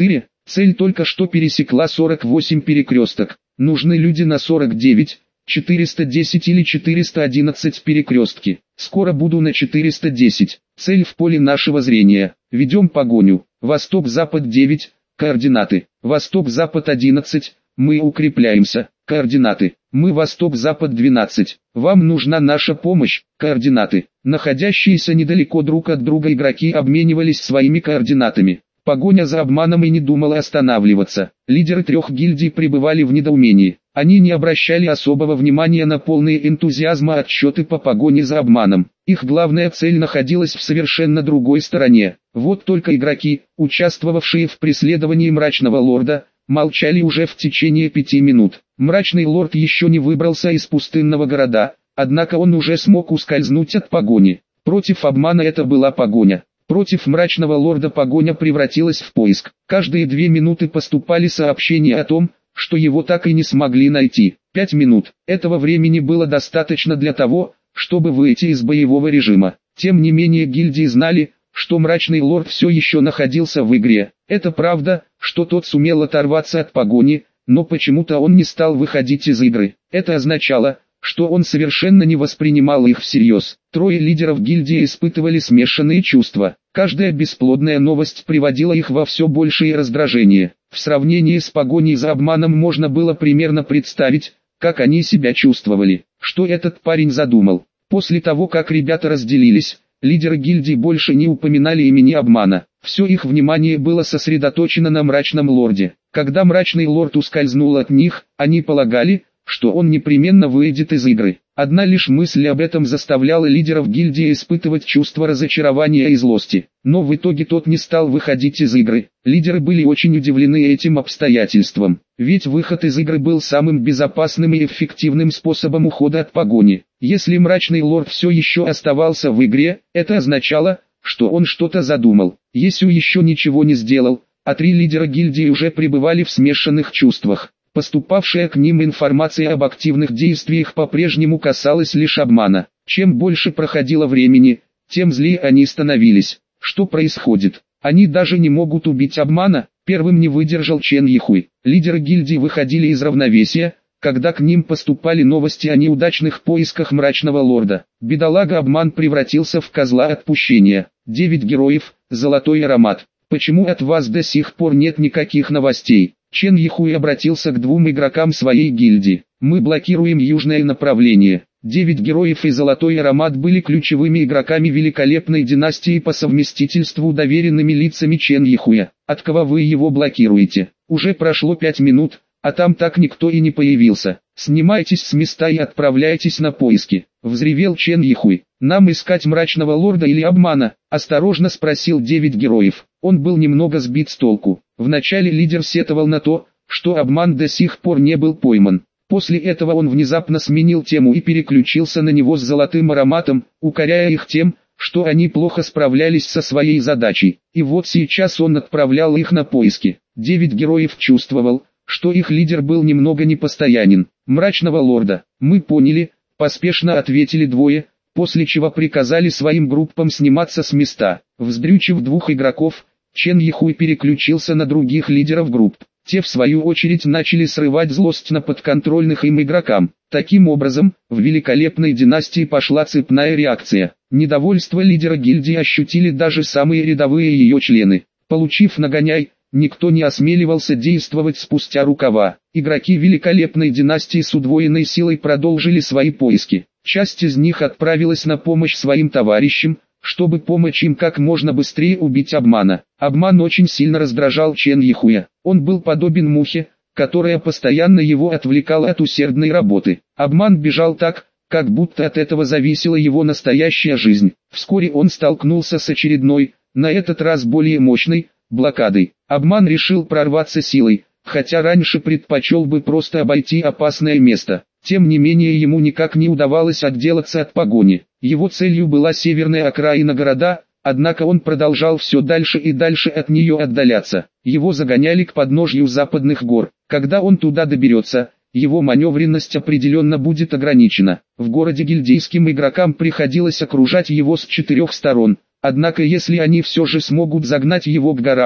Цель только что пересекла сорок восемь перекресток. Нужны люди на сорок девять, четыреста десять или четыреста одиннадцать перекрестки. Скоро буду на четыреста десять. Цель в поле нашего зрения. Ведем погоню. Восток-запад девять. Координаты. Восток-запад одиннадцать. Мы укрепляемся. Координаты. Мы восток-запад двенадцать. Вам нужна наша помощь. Координаты. Находящиеся недалеко друг от друга игроки обменивались своими координатами. Погоня за обманом и не думала останавливаться. Лидеры трех гильдий пребывали в недоумении. Они не обращали особого внимания на полные энтузиазма отсчеты по погоне за обманом. Их главная цель находилась в совершенно другой стороне. Вот только игроки, участвовавшие в преследовании Мрачного Лорда, молчали уже в течение пяти минут. Мрачный Лорд еще не выбрался из пустынного города, однако он уже смог ускользнуть от погони. Против обмана это была погоня. Против Мрачного Лорда погоня превратилась в поиск. Каждые две минуты поступали сообщения о том, что его так и не смогли найти. Пять минут. Этого времени было достаточно для того, чтобы выйти из боевого режима. Тем не менее гильдии знали, что Мрачный Лорд все еще находился в игре. Это правда, что тот сумел оторваться от погони, но почему-то он не стал выходить из игры. Это означало, что он совершенно не воспринимал их всерьез. Трое лидеров гильдии испытывали смешанные чувства. Каждая бесплодная новость приводила их во все большее раздражение. В сравнении с погоней за обманом можно было примерно представить, как они себя чувствовали. Что этот парень задумал. После того, как ребята разделились, лидеры гильдии больше не упоминали имени обмана. Все их внимание было сосредоточено на Мрачном Лорде. Когда Мрачный Лорд ускользнул от них, они полагали, что он непременно выйдет из игры. Одна лишь мысль об этом заставляла лидеров гильдии испытывать чувство разочарования и злости. Но в итоге тот не стал выходить из игры. Лидеры были очень удивлены этим обстоятельством. Ведь выход из игры был самым безопасным и эффективным способом ухода от погони. Если Мрачный Лорд все еще оставался в игре, это означало, что он что-то задумал. Есю еще ничего не сделал, а три лидера гильдии уже пребывали в смешанных чувствах. Поступавшая к ним информация об активных действиях по-прежнему касалась лишь обмана. Чем больше проходило времени, тем злее они становились. Что происходит? Они даже не могут убить обмана. Первым не выдержал Чен Йихуй. Лидеры гильдии выходили из равновесия, когда к ним поступали новости о неудачных поисках Мрачного Лорда. Бедолага обман превратился в козла отпущения. Девять героев, золотой аромат. Почему от вас до сих пор нет никаких новостей? Чен Йихуй обратился к двум игрокам своей гильдии. Мы блокируем южное направление. Девять героев и золотой аромат были ключевыми игроками великолепной династии по совместительству доверенными лицами Чен Йихуя. От кого вы его блокируете? Уже прошло пять минут, а там так никто и не появился. Снимайтесь с места и отправляйтесь на поиски. Взревел Чен Йихуй. Нам искать Мрачного Лорда или обмана? Осторожно спросил девять героев. Он был немного сбит с толку. Вначале лидер сетовал на то, что обман до сих пор не был пойман. После этого он внезапно сменил тему и переключился на него с золотым ароматом, укоряя их тем, что они плохо справлялись со своей задачей. И вот сейчас он отправлял их на поиски. Девять героев чувствовал, что их лидер был немного непостоянен. Мрачного Лорда. Мы поняли, поспешно ответили двое, после чего приказали своим группам сниматься с места. Вздрючив двух игроков, Чен Йихуй переключился на других лидеров групп. Те в свою очередь начали срывать злость на подконтрольных им игрокам. Таким образом, в великолепной династии пошла цепная реакция. Недовольство лидера гильдии ощутили даже самые рядовые ее члены. Получив нагоняй, никто не осмеливался действовать спустя рукава. Игроки великолепной династии с удвоенной силой продолжили свои поиски. Часть из них отправилась на помощь своим товарищам, чтобы помочь им как можно быстрее убить обмана. Обман очень сильно раздражал Чен Йихуя. Он был подобен мухе, которая постоянно его отвлекала от усердной работы. Обман бежал так, как будто от этого зависела его настоящая жизнь. Вскоре он столкнулся с очередной, на этот раз более мощной, блокадой. Обман решил прорваться силой, хотя раньше предпочел бы просто обойти опасное место. Тем не менее ему никак не удавалось отделаться от погони. Его целью была северная окраина города, однако он продолжал все дальше и дальше от нее отдаляться. Его загоняли к подножью западных гор. Когда он туда доберется, его маневренность определенно будет ограничена. В городе гильдейским игрокам приходилось окружать его с четырех сторон. Однако если они все же смогут загнать его к горам,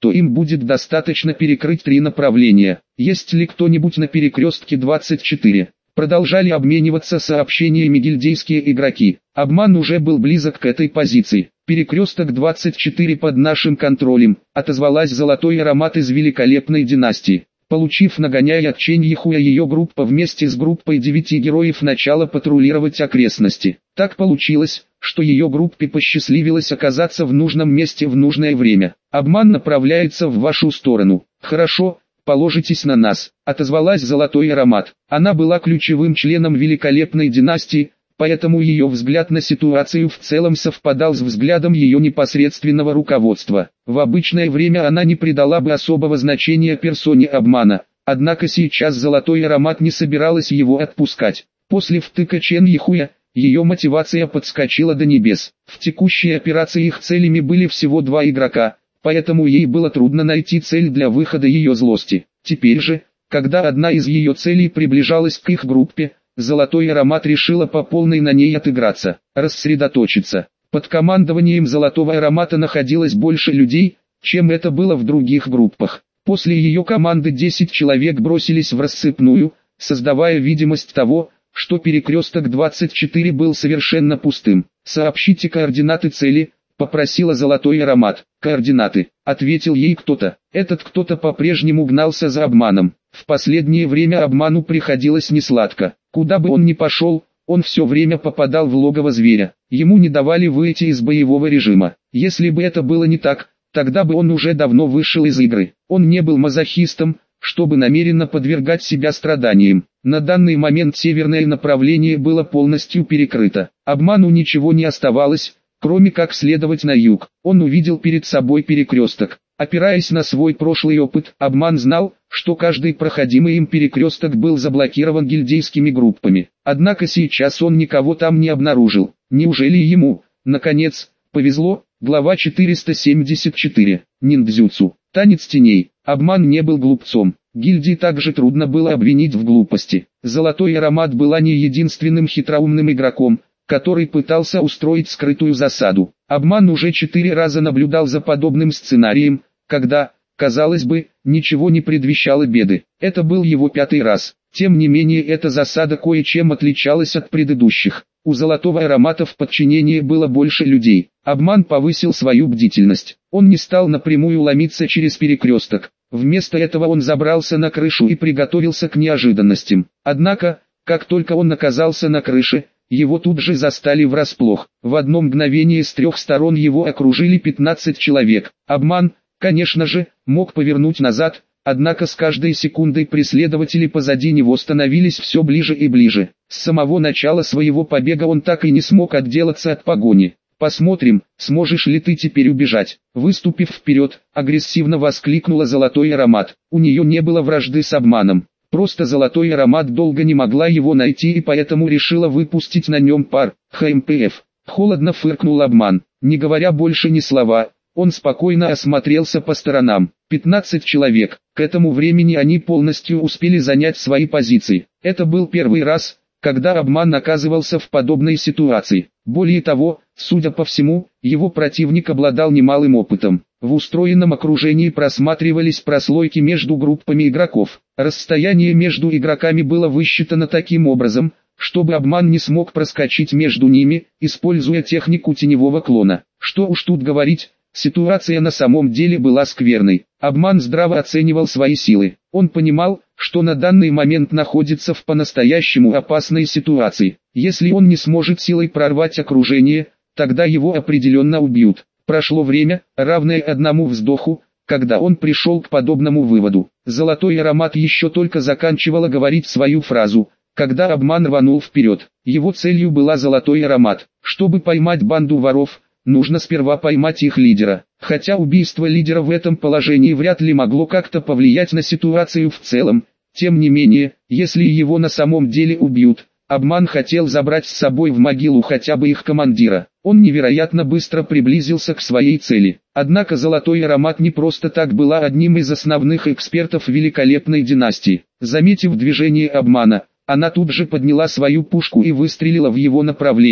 то им будет достаточно перекрыть три направления. Есть ли кто-нибудь на перекрестке двадцать четыре? Продолжали обмениваться сообщениями гильдейские игроки. Обман уже был близок к этой позиции. «Перекресток двадцать четыре под нашим контролем», отозвалась Золотой Аромат из великолепной династии. Получив нагоняй от Чэнь Яхуя, ее группа вместе с группой девяти героев начала патрулировать окрестности. Так получилось, что ее группе посчастливилось оказаться в нужном месте в нужное время. «Обман направляется в вашу сторону. Хорошо, положитесь на нас», отозвалась Золотой Аромат. Она была ключевым членом великолепной династии, поэтому ее взгляд на ситуацию в целом совпадал с взглядом ее непосредственного руководства. В обычное время она не придала бы особого значения персоне Обмана, однако сейчас Золотой Аромат не собиралась его отпускать. После втыка Чэнь Яхуя, ее мотивация подскочила до небес. В текущей операции их целями были всего два игрока, поэтому ей было трудно найти цель для выхода ее злости. Теперь же, когда одна из ее целей приближалась к их группе, Золотой Аромат решила по полной на ней отыграться, рассредоточиться. Под командованием Золотого Аромата находилось больше людей, чем это было в других группах. После ее команды десять человек бросились в рассыпную, создавая видимость того, что перекресток двадцать четыре был совершенно пустым. «Сообщите координаты цели», — попросила Золотой Аромат. «Координаты», — ответил ей кто-то. Этот кто-то по-прежнему гнался за Обманом. В последнее время Обману приходилось несладко. Куда бы он ни пошел, он все время попадал в логово зверя. Ему не давали выйти из боевого режима. Если бы это было не так, тогда бы он уже давно вышел из игры. Он не был мазохистом, чтобы намеренно подвергать себя страданиям. На данный момент северное направление было полностью перекрыто. Обману ничего не оставалось, кроме как следовать на юг. Он увидел перед собой перекресток. Опираясь на свой прошлый опыт, Обман знал, что каждый проходимый им перекресток был заблокирован гильдейскими группами. Однако сейчас он никого там не обнаружил. Неужели ему, наконец, повезло? Глава четыреста семьдесят четыре. Ниндзюцу. Танец теней. Обман не был глупцом. Гильдии также трудно было обвинить в глупости. Золотой Аромат была не единственным хитроумным игроком, который пытался устроить скрытую засаду. Обман уже четыре раза наблюдал за подобным сценарием, когда, казалось бы, ничего не предвещало беды. Это был его пятый раз. Тем не менее, эта засада кое-чем отличалась от предыдущих. У Золотого Аромата в подчинении было больше людей. Обман повысил свою бдительность. Он не стал напрямую ломиться через перекресток. Вместо этого он забрался на крышу и приготовился к неожиданностям. Однако, как только он оказался на крыше, его тут же застали врасплох. В одно мгновение с трех сторон его окружили пятнадцать человек. Обман, конечно же, мог повернуть назад, однако с каждой секундой преследователи позади него становились все ближе и ближе. С самого начала своего побега он так и не смог отделаться от погони. «Посмотрим, сможешь ли ты теперь убежать». Выступив вперед, агрессивно воскликнула Золотой Аромат. У нее не было вражды с Обманом. Просто Золотой Аромат долго не могла его найти и поэтому решила выпустить на нем пар. ХМПФ. Холодно фыркнул Обман. Не говоря больше ни слова, он спокойно осмотрелся по сторонам. пятнадцать человек. К этому времени они полностью успели занять свои позиции. Это был первый раз, когда Обман оказывался в подобной ситуации. Более того, судя по всему, его противник обладал немалым опытом. В устроенном окружении просматривались прослойки между группами игроков. Расстояние между игроками было высчитано таким образом, чтобы Обман не смог проскочить между ними, используя технику теневого клона. Что уж тут говорить, ситуация на самом деле была скверной. Обман здраво оценивал свои силы. Он понимал, что на данный момент находится в по-настоящему опасной ситуации. Если он не сможет силой прорвать окружение, тогда его определенно убьют. Прошло время, равное одному вздоху, когда он пришел к подобному выводу. Золотой Аромат еще только заканчивала говорить свою фразу, когда Обман рванул вперед. Его целью была Золотой Аромат. Чтобы поймать банду воров, нужно сперва поймать их лидера. Хотя убийство лидера в этом положении вряд ли могло как-то повлиять на ситуацию в целом, тем не менее, если его на самом деле убьют, Обман хотел забрать с собой в могилу хотя бы их командира. Он невероятно быстро приблизился к своей цели. Однако Золотой Аромат не просто так была одним из основных экспертов великолепной династии. Заметив движение Обмана, она тут же подняла свою пушку и выстрелила в его направлении.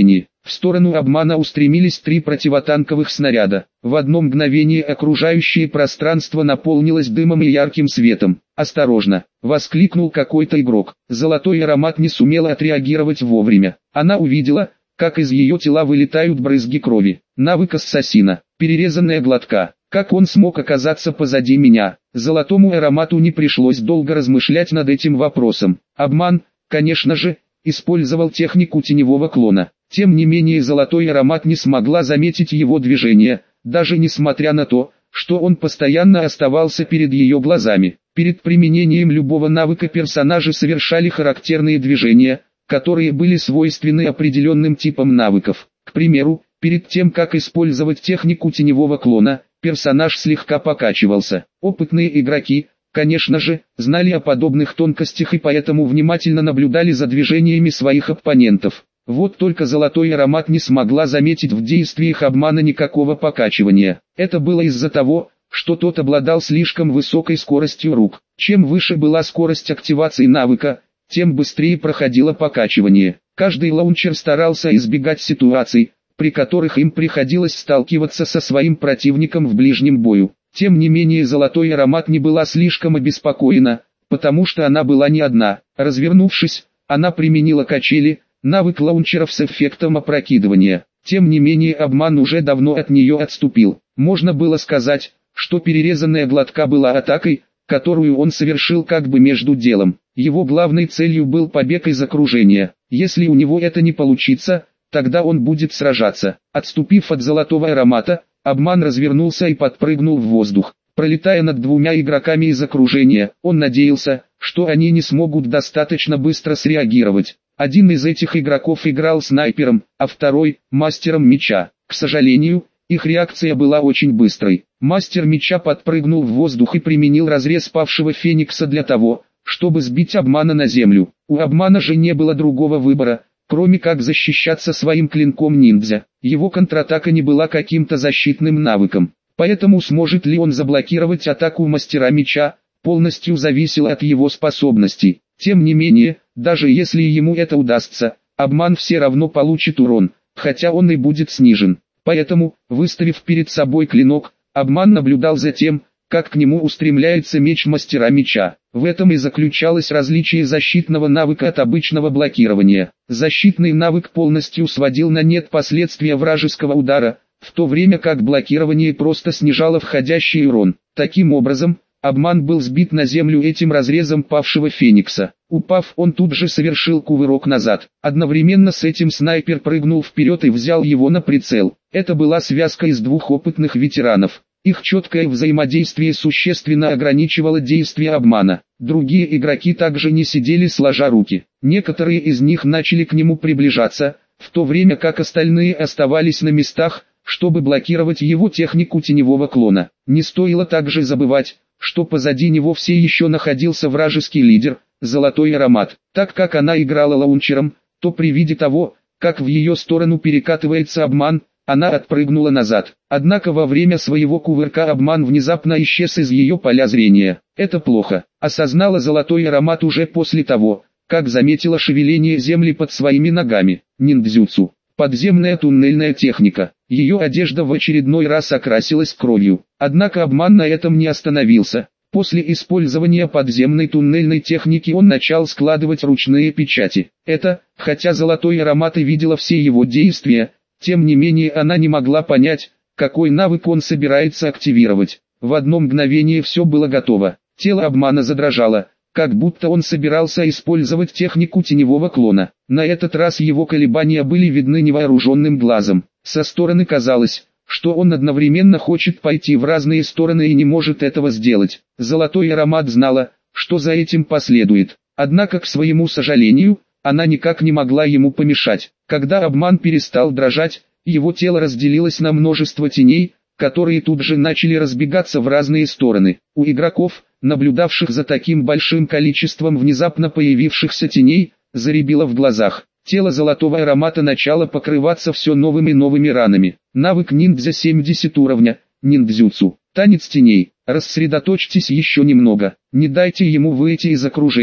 В сторону обмана устремились три противотанковых снаряда. В одно мгновение окружающее пространство наполнилось дымом и ярким светом. «Осторожно!» — воскликнул какой-то игрок. Золотой аромат не сумела отреагировать вовремя. Она увидела, как из ее тела вылетают брызги крови. Навык ассасина. Перерезанная глотка. Как он смог оказаться позади меня? Золотому аромату не пришлось долго размышлять над этим вопросом. Обман, конечно же, использовал технику теневого клона. Тем не менее золотой аромат не смогла заметить его движение, даже несмотря на то, что он постоянно оставался перед ее глазами. Перед применением любого навыка персонажи совершали характерные движения, которые были свойственны определенным типам навыков. К примеру, перед тем как использовать технику теневого клона, персонаж слегка покачивался. Опытные игроки, конечно же, знали о подобных тонкостях и поэтому внимательно наблюдали за движениями своих оппонентов. Вот только золотой аромат не смогла заметить в действиях обмана никакого покачивания. Это было из-за того, что тот обладал слишком высокой скоростью рук. Чем выше была скорость активации навыка, тем быстрее проходило покачивание. Каждый лаунчер старался избегать ситуаций, при которых им приходилось сталкиваться со своим противником в ближнем бою. Тем не менее золотой аромат не была слишком обеспокоена, потому что она была не одна. Развернувшись, она применила качели, навык лаунчеров с эффектом опрокидывания. Тем не менее обман уже давно от нее отступил. Можно было сказать, что перерезанная глотка была атакой, которую он совершил как бы между делом. Его главной целью был побег из окружения. Если у него это не получится, тогда он будет сражаться. Отступив от золотого аромата, обман развернулся и подпрыгнул в воздух. Пролетая над двумя игроками из окружения, он надеялся, что они не смогут достаточно быстро среагировать. Один из этих игроков играл снайпером, а второй – мастером меча. К сожалению, их реакция была очень быстрой. Мастер меча подпрыгнул в воздух и применил разрез павшего феникса для того, чтобы сбить обмана на землю. У обмана же не было другого выбора, кроме как защищаться своим клинком ниндзя. Его контратака не была каким-то защитным навыком. Поэтому сможет ли он заблокировать атаку мастера меча, полностью зависело от его способностей. Тем не менее, даже если ему это удастся, обман все равно получит урон, хотя он и будет снижен. Поэтому, выставив перед собой клинок, обман наблюдал за тем, как к нему устремляется меч мастера меча. В этом и заключалось различие защитного навыка от обычного блокирования. Защитный навык полностью сводил на нет последствия вражеского удара, в то время как блокирование просто снижало входящий урон. Таким образом, обман был сбит на землю этим разрезом павшего феникса. Упав, он тут же совершил кувырок назад. Одновременно с этим снайпер прыгнул вперед и взял его на прицел. Это была связка из двух опытных ветеранов. Их четкое взаимодействие существенно ограничивало действие обмана. Другие игроки также не сидели сложа руки. Некоторые из них начали к нему приближаться, в то время как остальные оставались на местах, чтобы блокировать его технику теневого клона. Не стоило также забывать, что позади него все еще находился вражеский лидер, Золотой Аромат. Так как она играла лаунчером, то при виде того, как в ее сторону перекатывается обман, она отпрыгнула назад. Однако во время своего кувырка обман внезапно исчез из ее поля зрения. Это плохо. Осознала Золотой Аромат уже после того, как заметила шевеление земли под своими ногами. Ниндзюцу. Подземная туннельная техника. Ее одежда в очередной раз окрасилась кровью. Однако обман на этом не остановился. После использования подземной туннельной техники он начал складывать ручные печати. Это, хотя Золотой Аромат и видела все его действия, тем не менее она не могла понять, какой навык он собирается активировать. В одно мгновение все было готово. Тело обмана задрожало, как будто он собирался использовать технику теневого клона. На этот раз его колебания были видны невооруженным глазом. Со стороны казалось, что он одновременно хочет пойти в разные стороны и не может этого сделать. Золотой Аромат знала, что за этим последует. Однако, к своему сожалению, она никак не могла ему помешать. Когда обман перестал дрожать, его тело разделилось на множество теней, которые тут же начали разбегаться в разные стороны. У игроков, наблюдавших за таким большим количеством внезапно появившихся теней, заребило в глазах. Тело Золотого Аромата начало покрываться все новыми и новыми ранами. Навык ниндзя семьдесят уровня, ниндзюцу. Танец теней. Рассредоточьтесь еще немного. Не дайте ему выйти из окружения.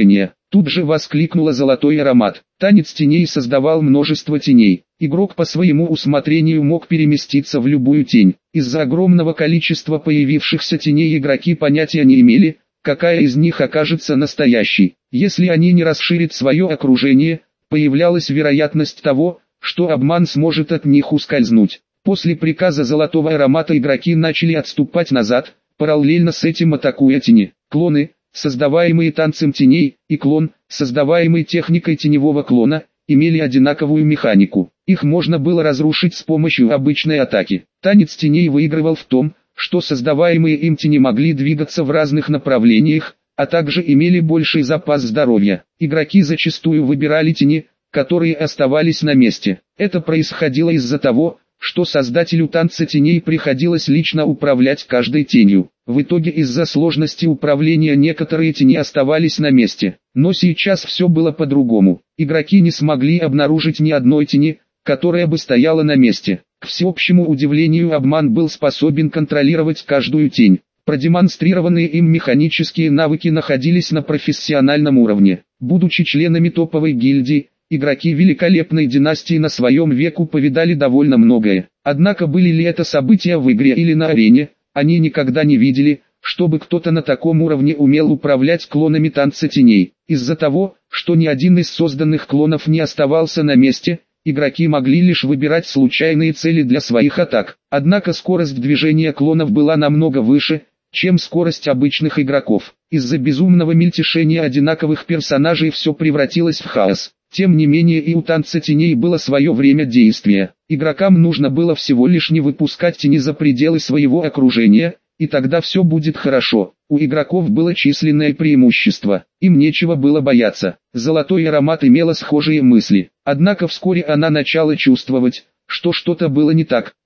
Тут же воскликнула золотой аромат. Танец теней создавал множество теней. Игрок по своему усмотрению мог переместиться в любую тень. Из-за огромного количества появившихся теней игроки понятия не имели, какая из них окажется настоящей. Если они не расширят свое окружение, появлялась вероятность того, что обман сможет от них ускользнуть. После приказа золотого аромата игроки начали отступать назад, параллельно с этим атакуя тени. Клоны, создаваемые танцем теней, и клон, создаваемый техникой теневого клона, имели одинаковую механику. Их можно было разрушить с помощью обычной атаки. Танец теней выигрывал в том, что создаваемые им тени могли двигаться в разных направлениях, а также имели больший запас здоровья. Игроки зачастую выбирали тени, которые оставались на месте. Это происходило из-за того, что создателю танца теней приходилось лично управлять каждой тенью. В итоге из-за сложности управления некоторые тени оставались на месте. Но сейчас все было по-другому. Игроки не смогли обнаружить ни одной тени, которая бы стояла на месте. К всеобщему удивлению, обман был способен контролировать каждую тень. Продемонстрированные им механические навыки находились на профессиональном уровне. Будучи членами топовой гильдии, игроки великолепной династии на своем веку повидали довольно многое. Однако были ли это события в игре или на арене, они никогда не видели, чтобы кто-то на таком уровне умел управлять клонами танца теней. Из-за того, что ни один из созданных клонов не оставался на месте, игроки могли лишь выбирать случайные цели для своих атак. Однако скорость движения клонов была намного выше, чем скорость обычных игроков. Из-за безумного мельтешения одинаковых персонажей все превратилось в хаос. Тем не менее и у танца теней было свое время действия. Игрокам нужно было всего лишь не выпускать тени за пределы своего окружения, и тогда все будет хорошо. У игроков было численное преимущество, им нечего было бояться. Золотой аромат имела схожие мысли. Однако вскоре она начала чувствовать, что что-то было не так.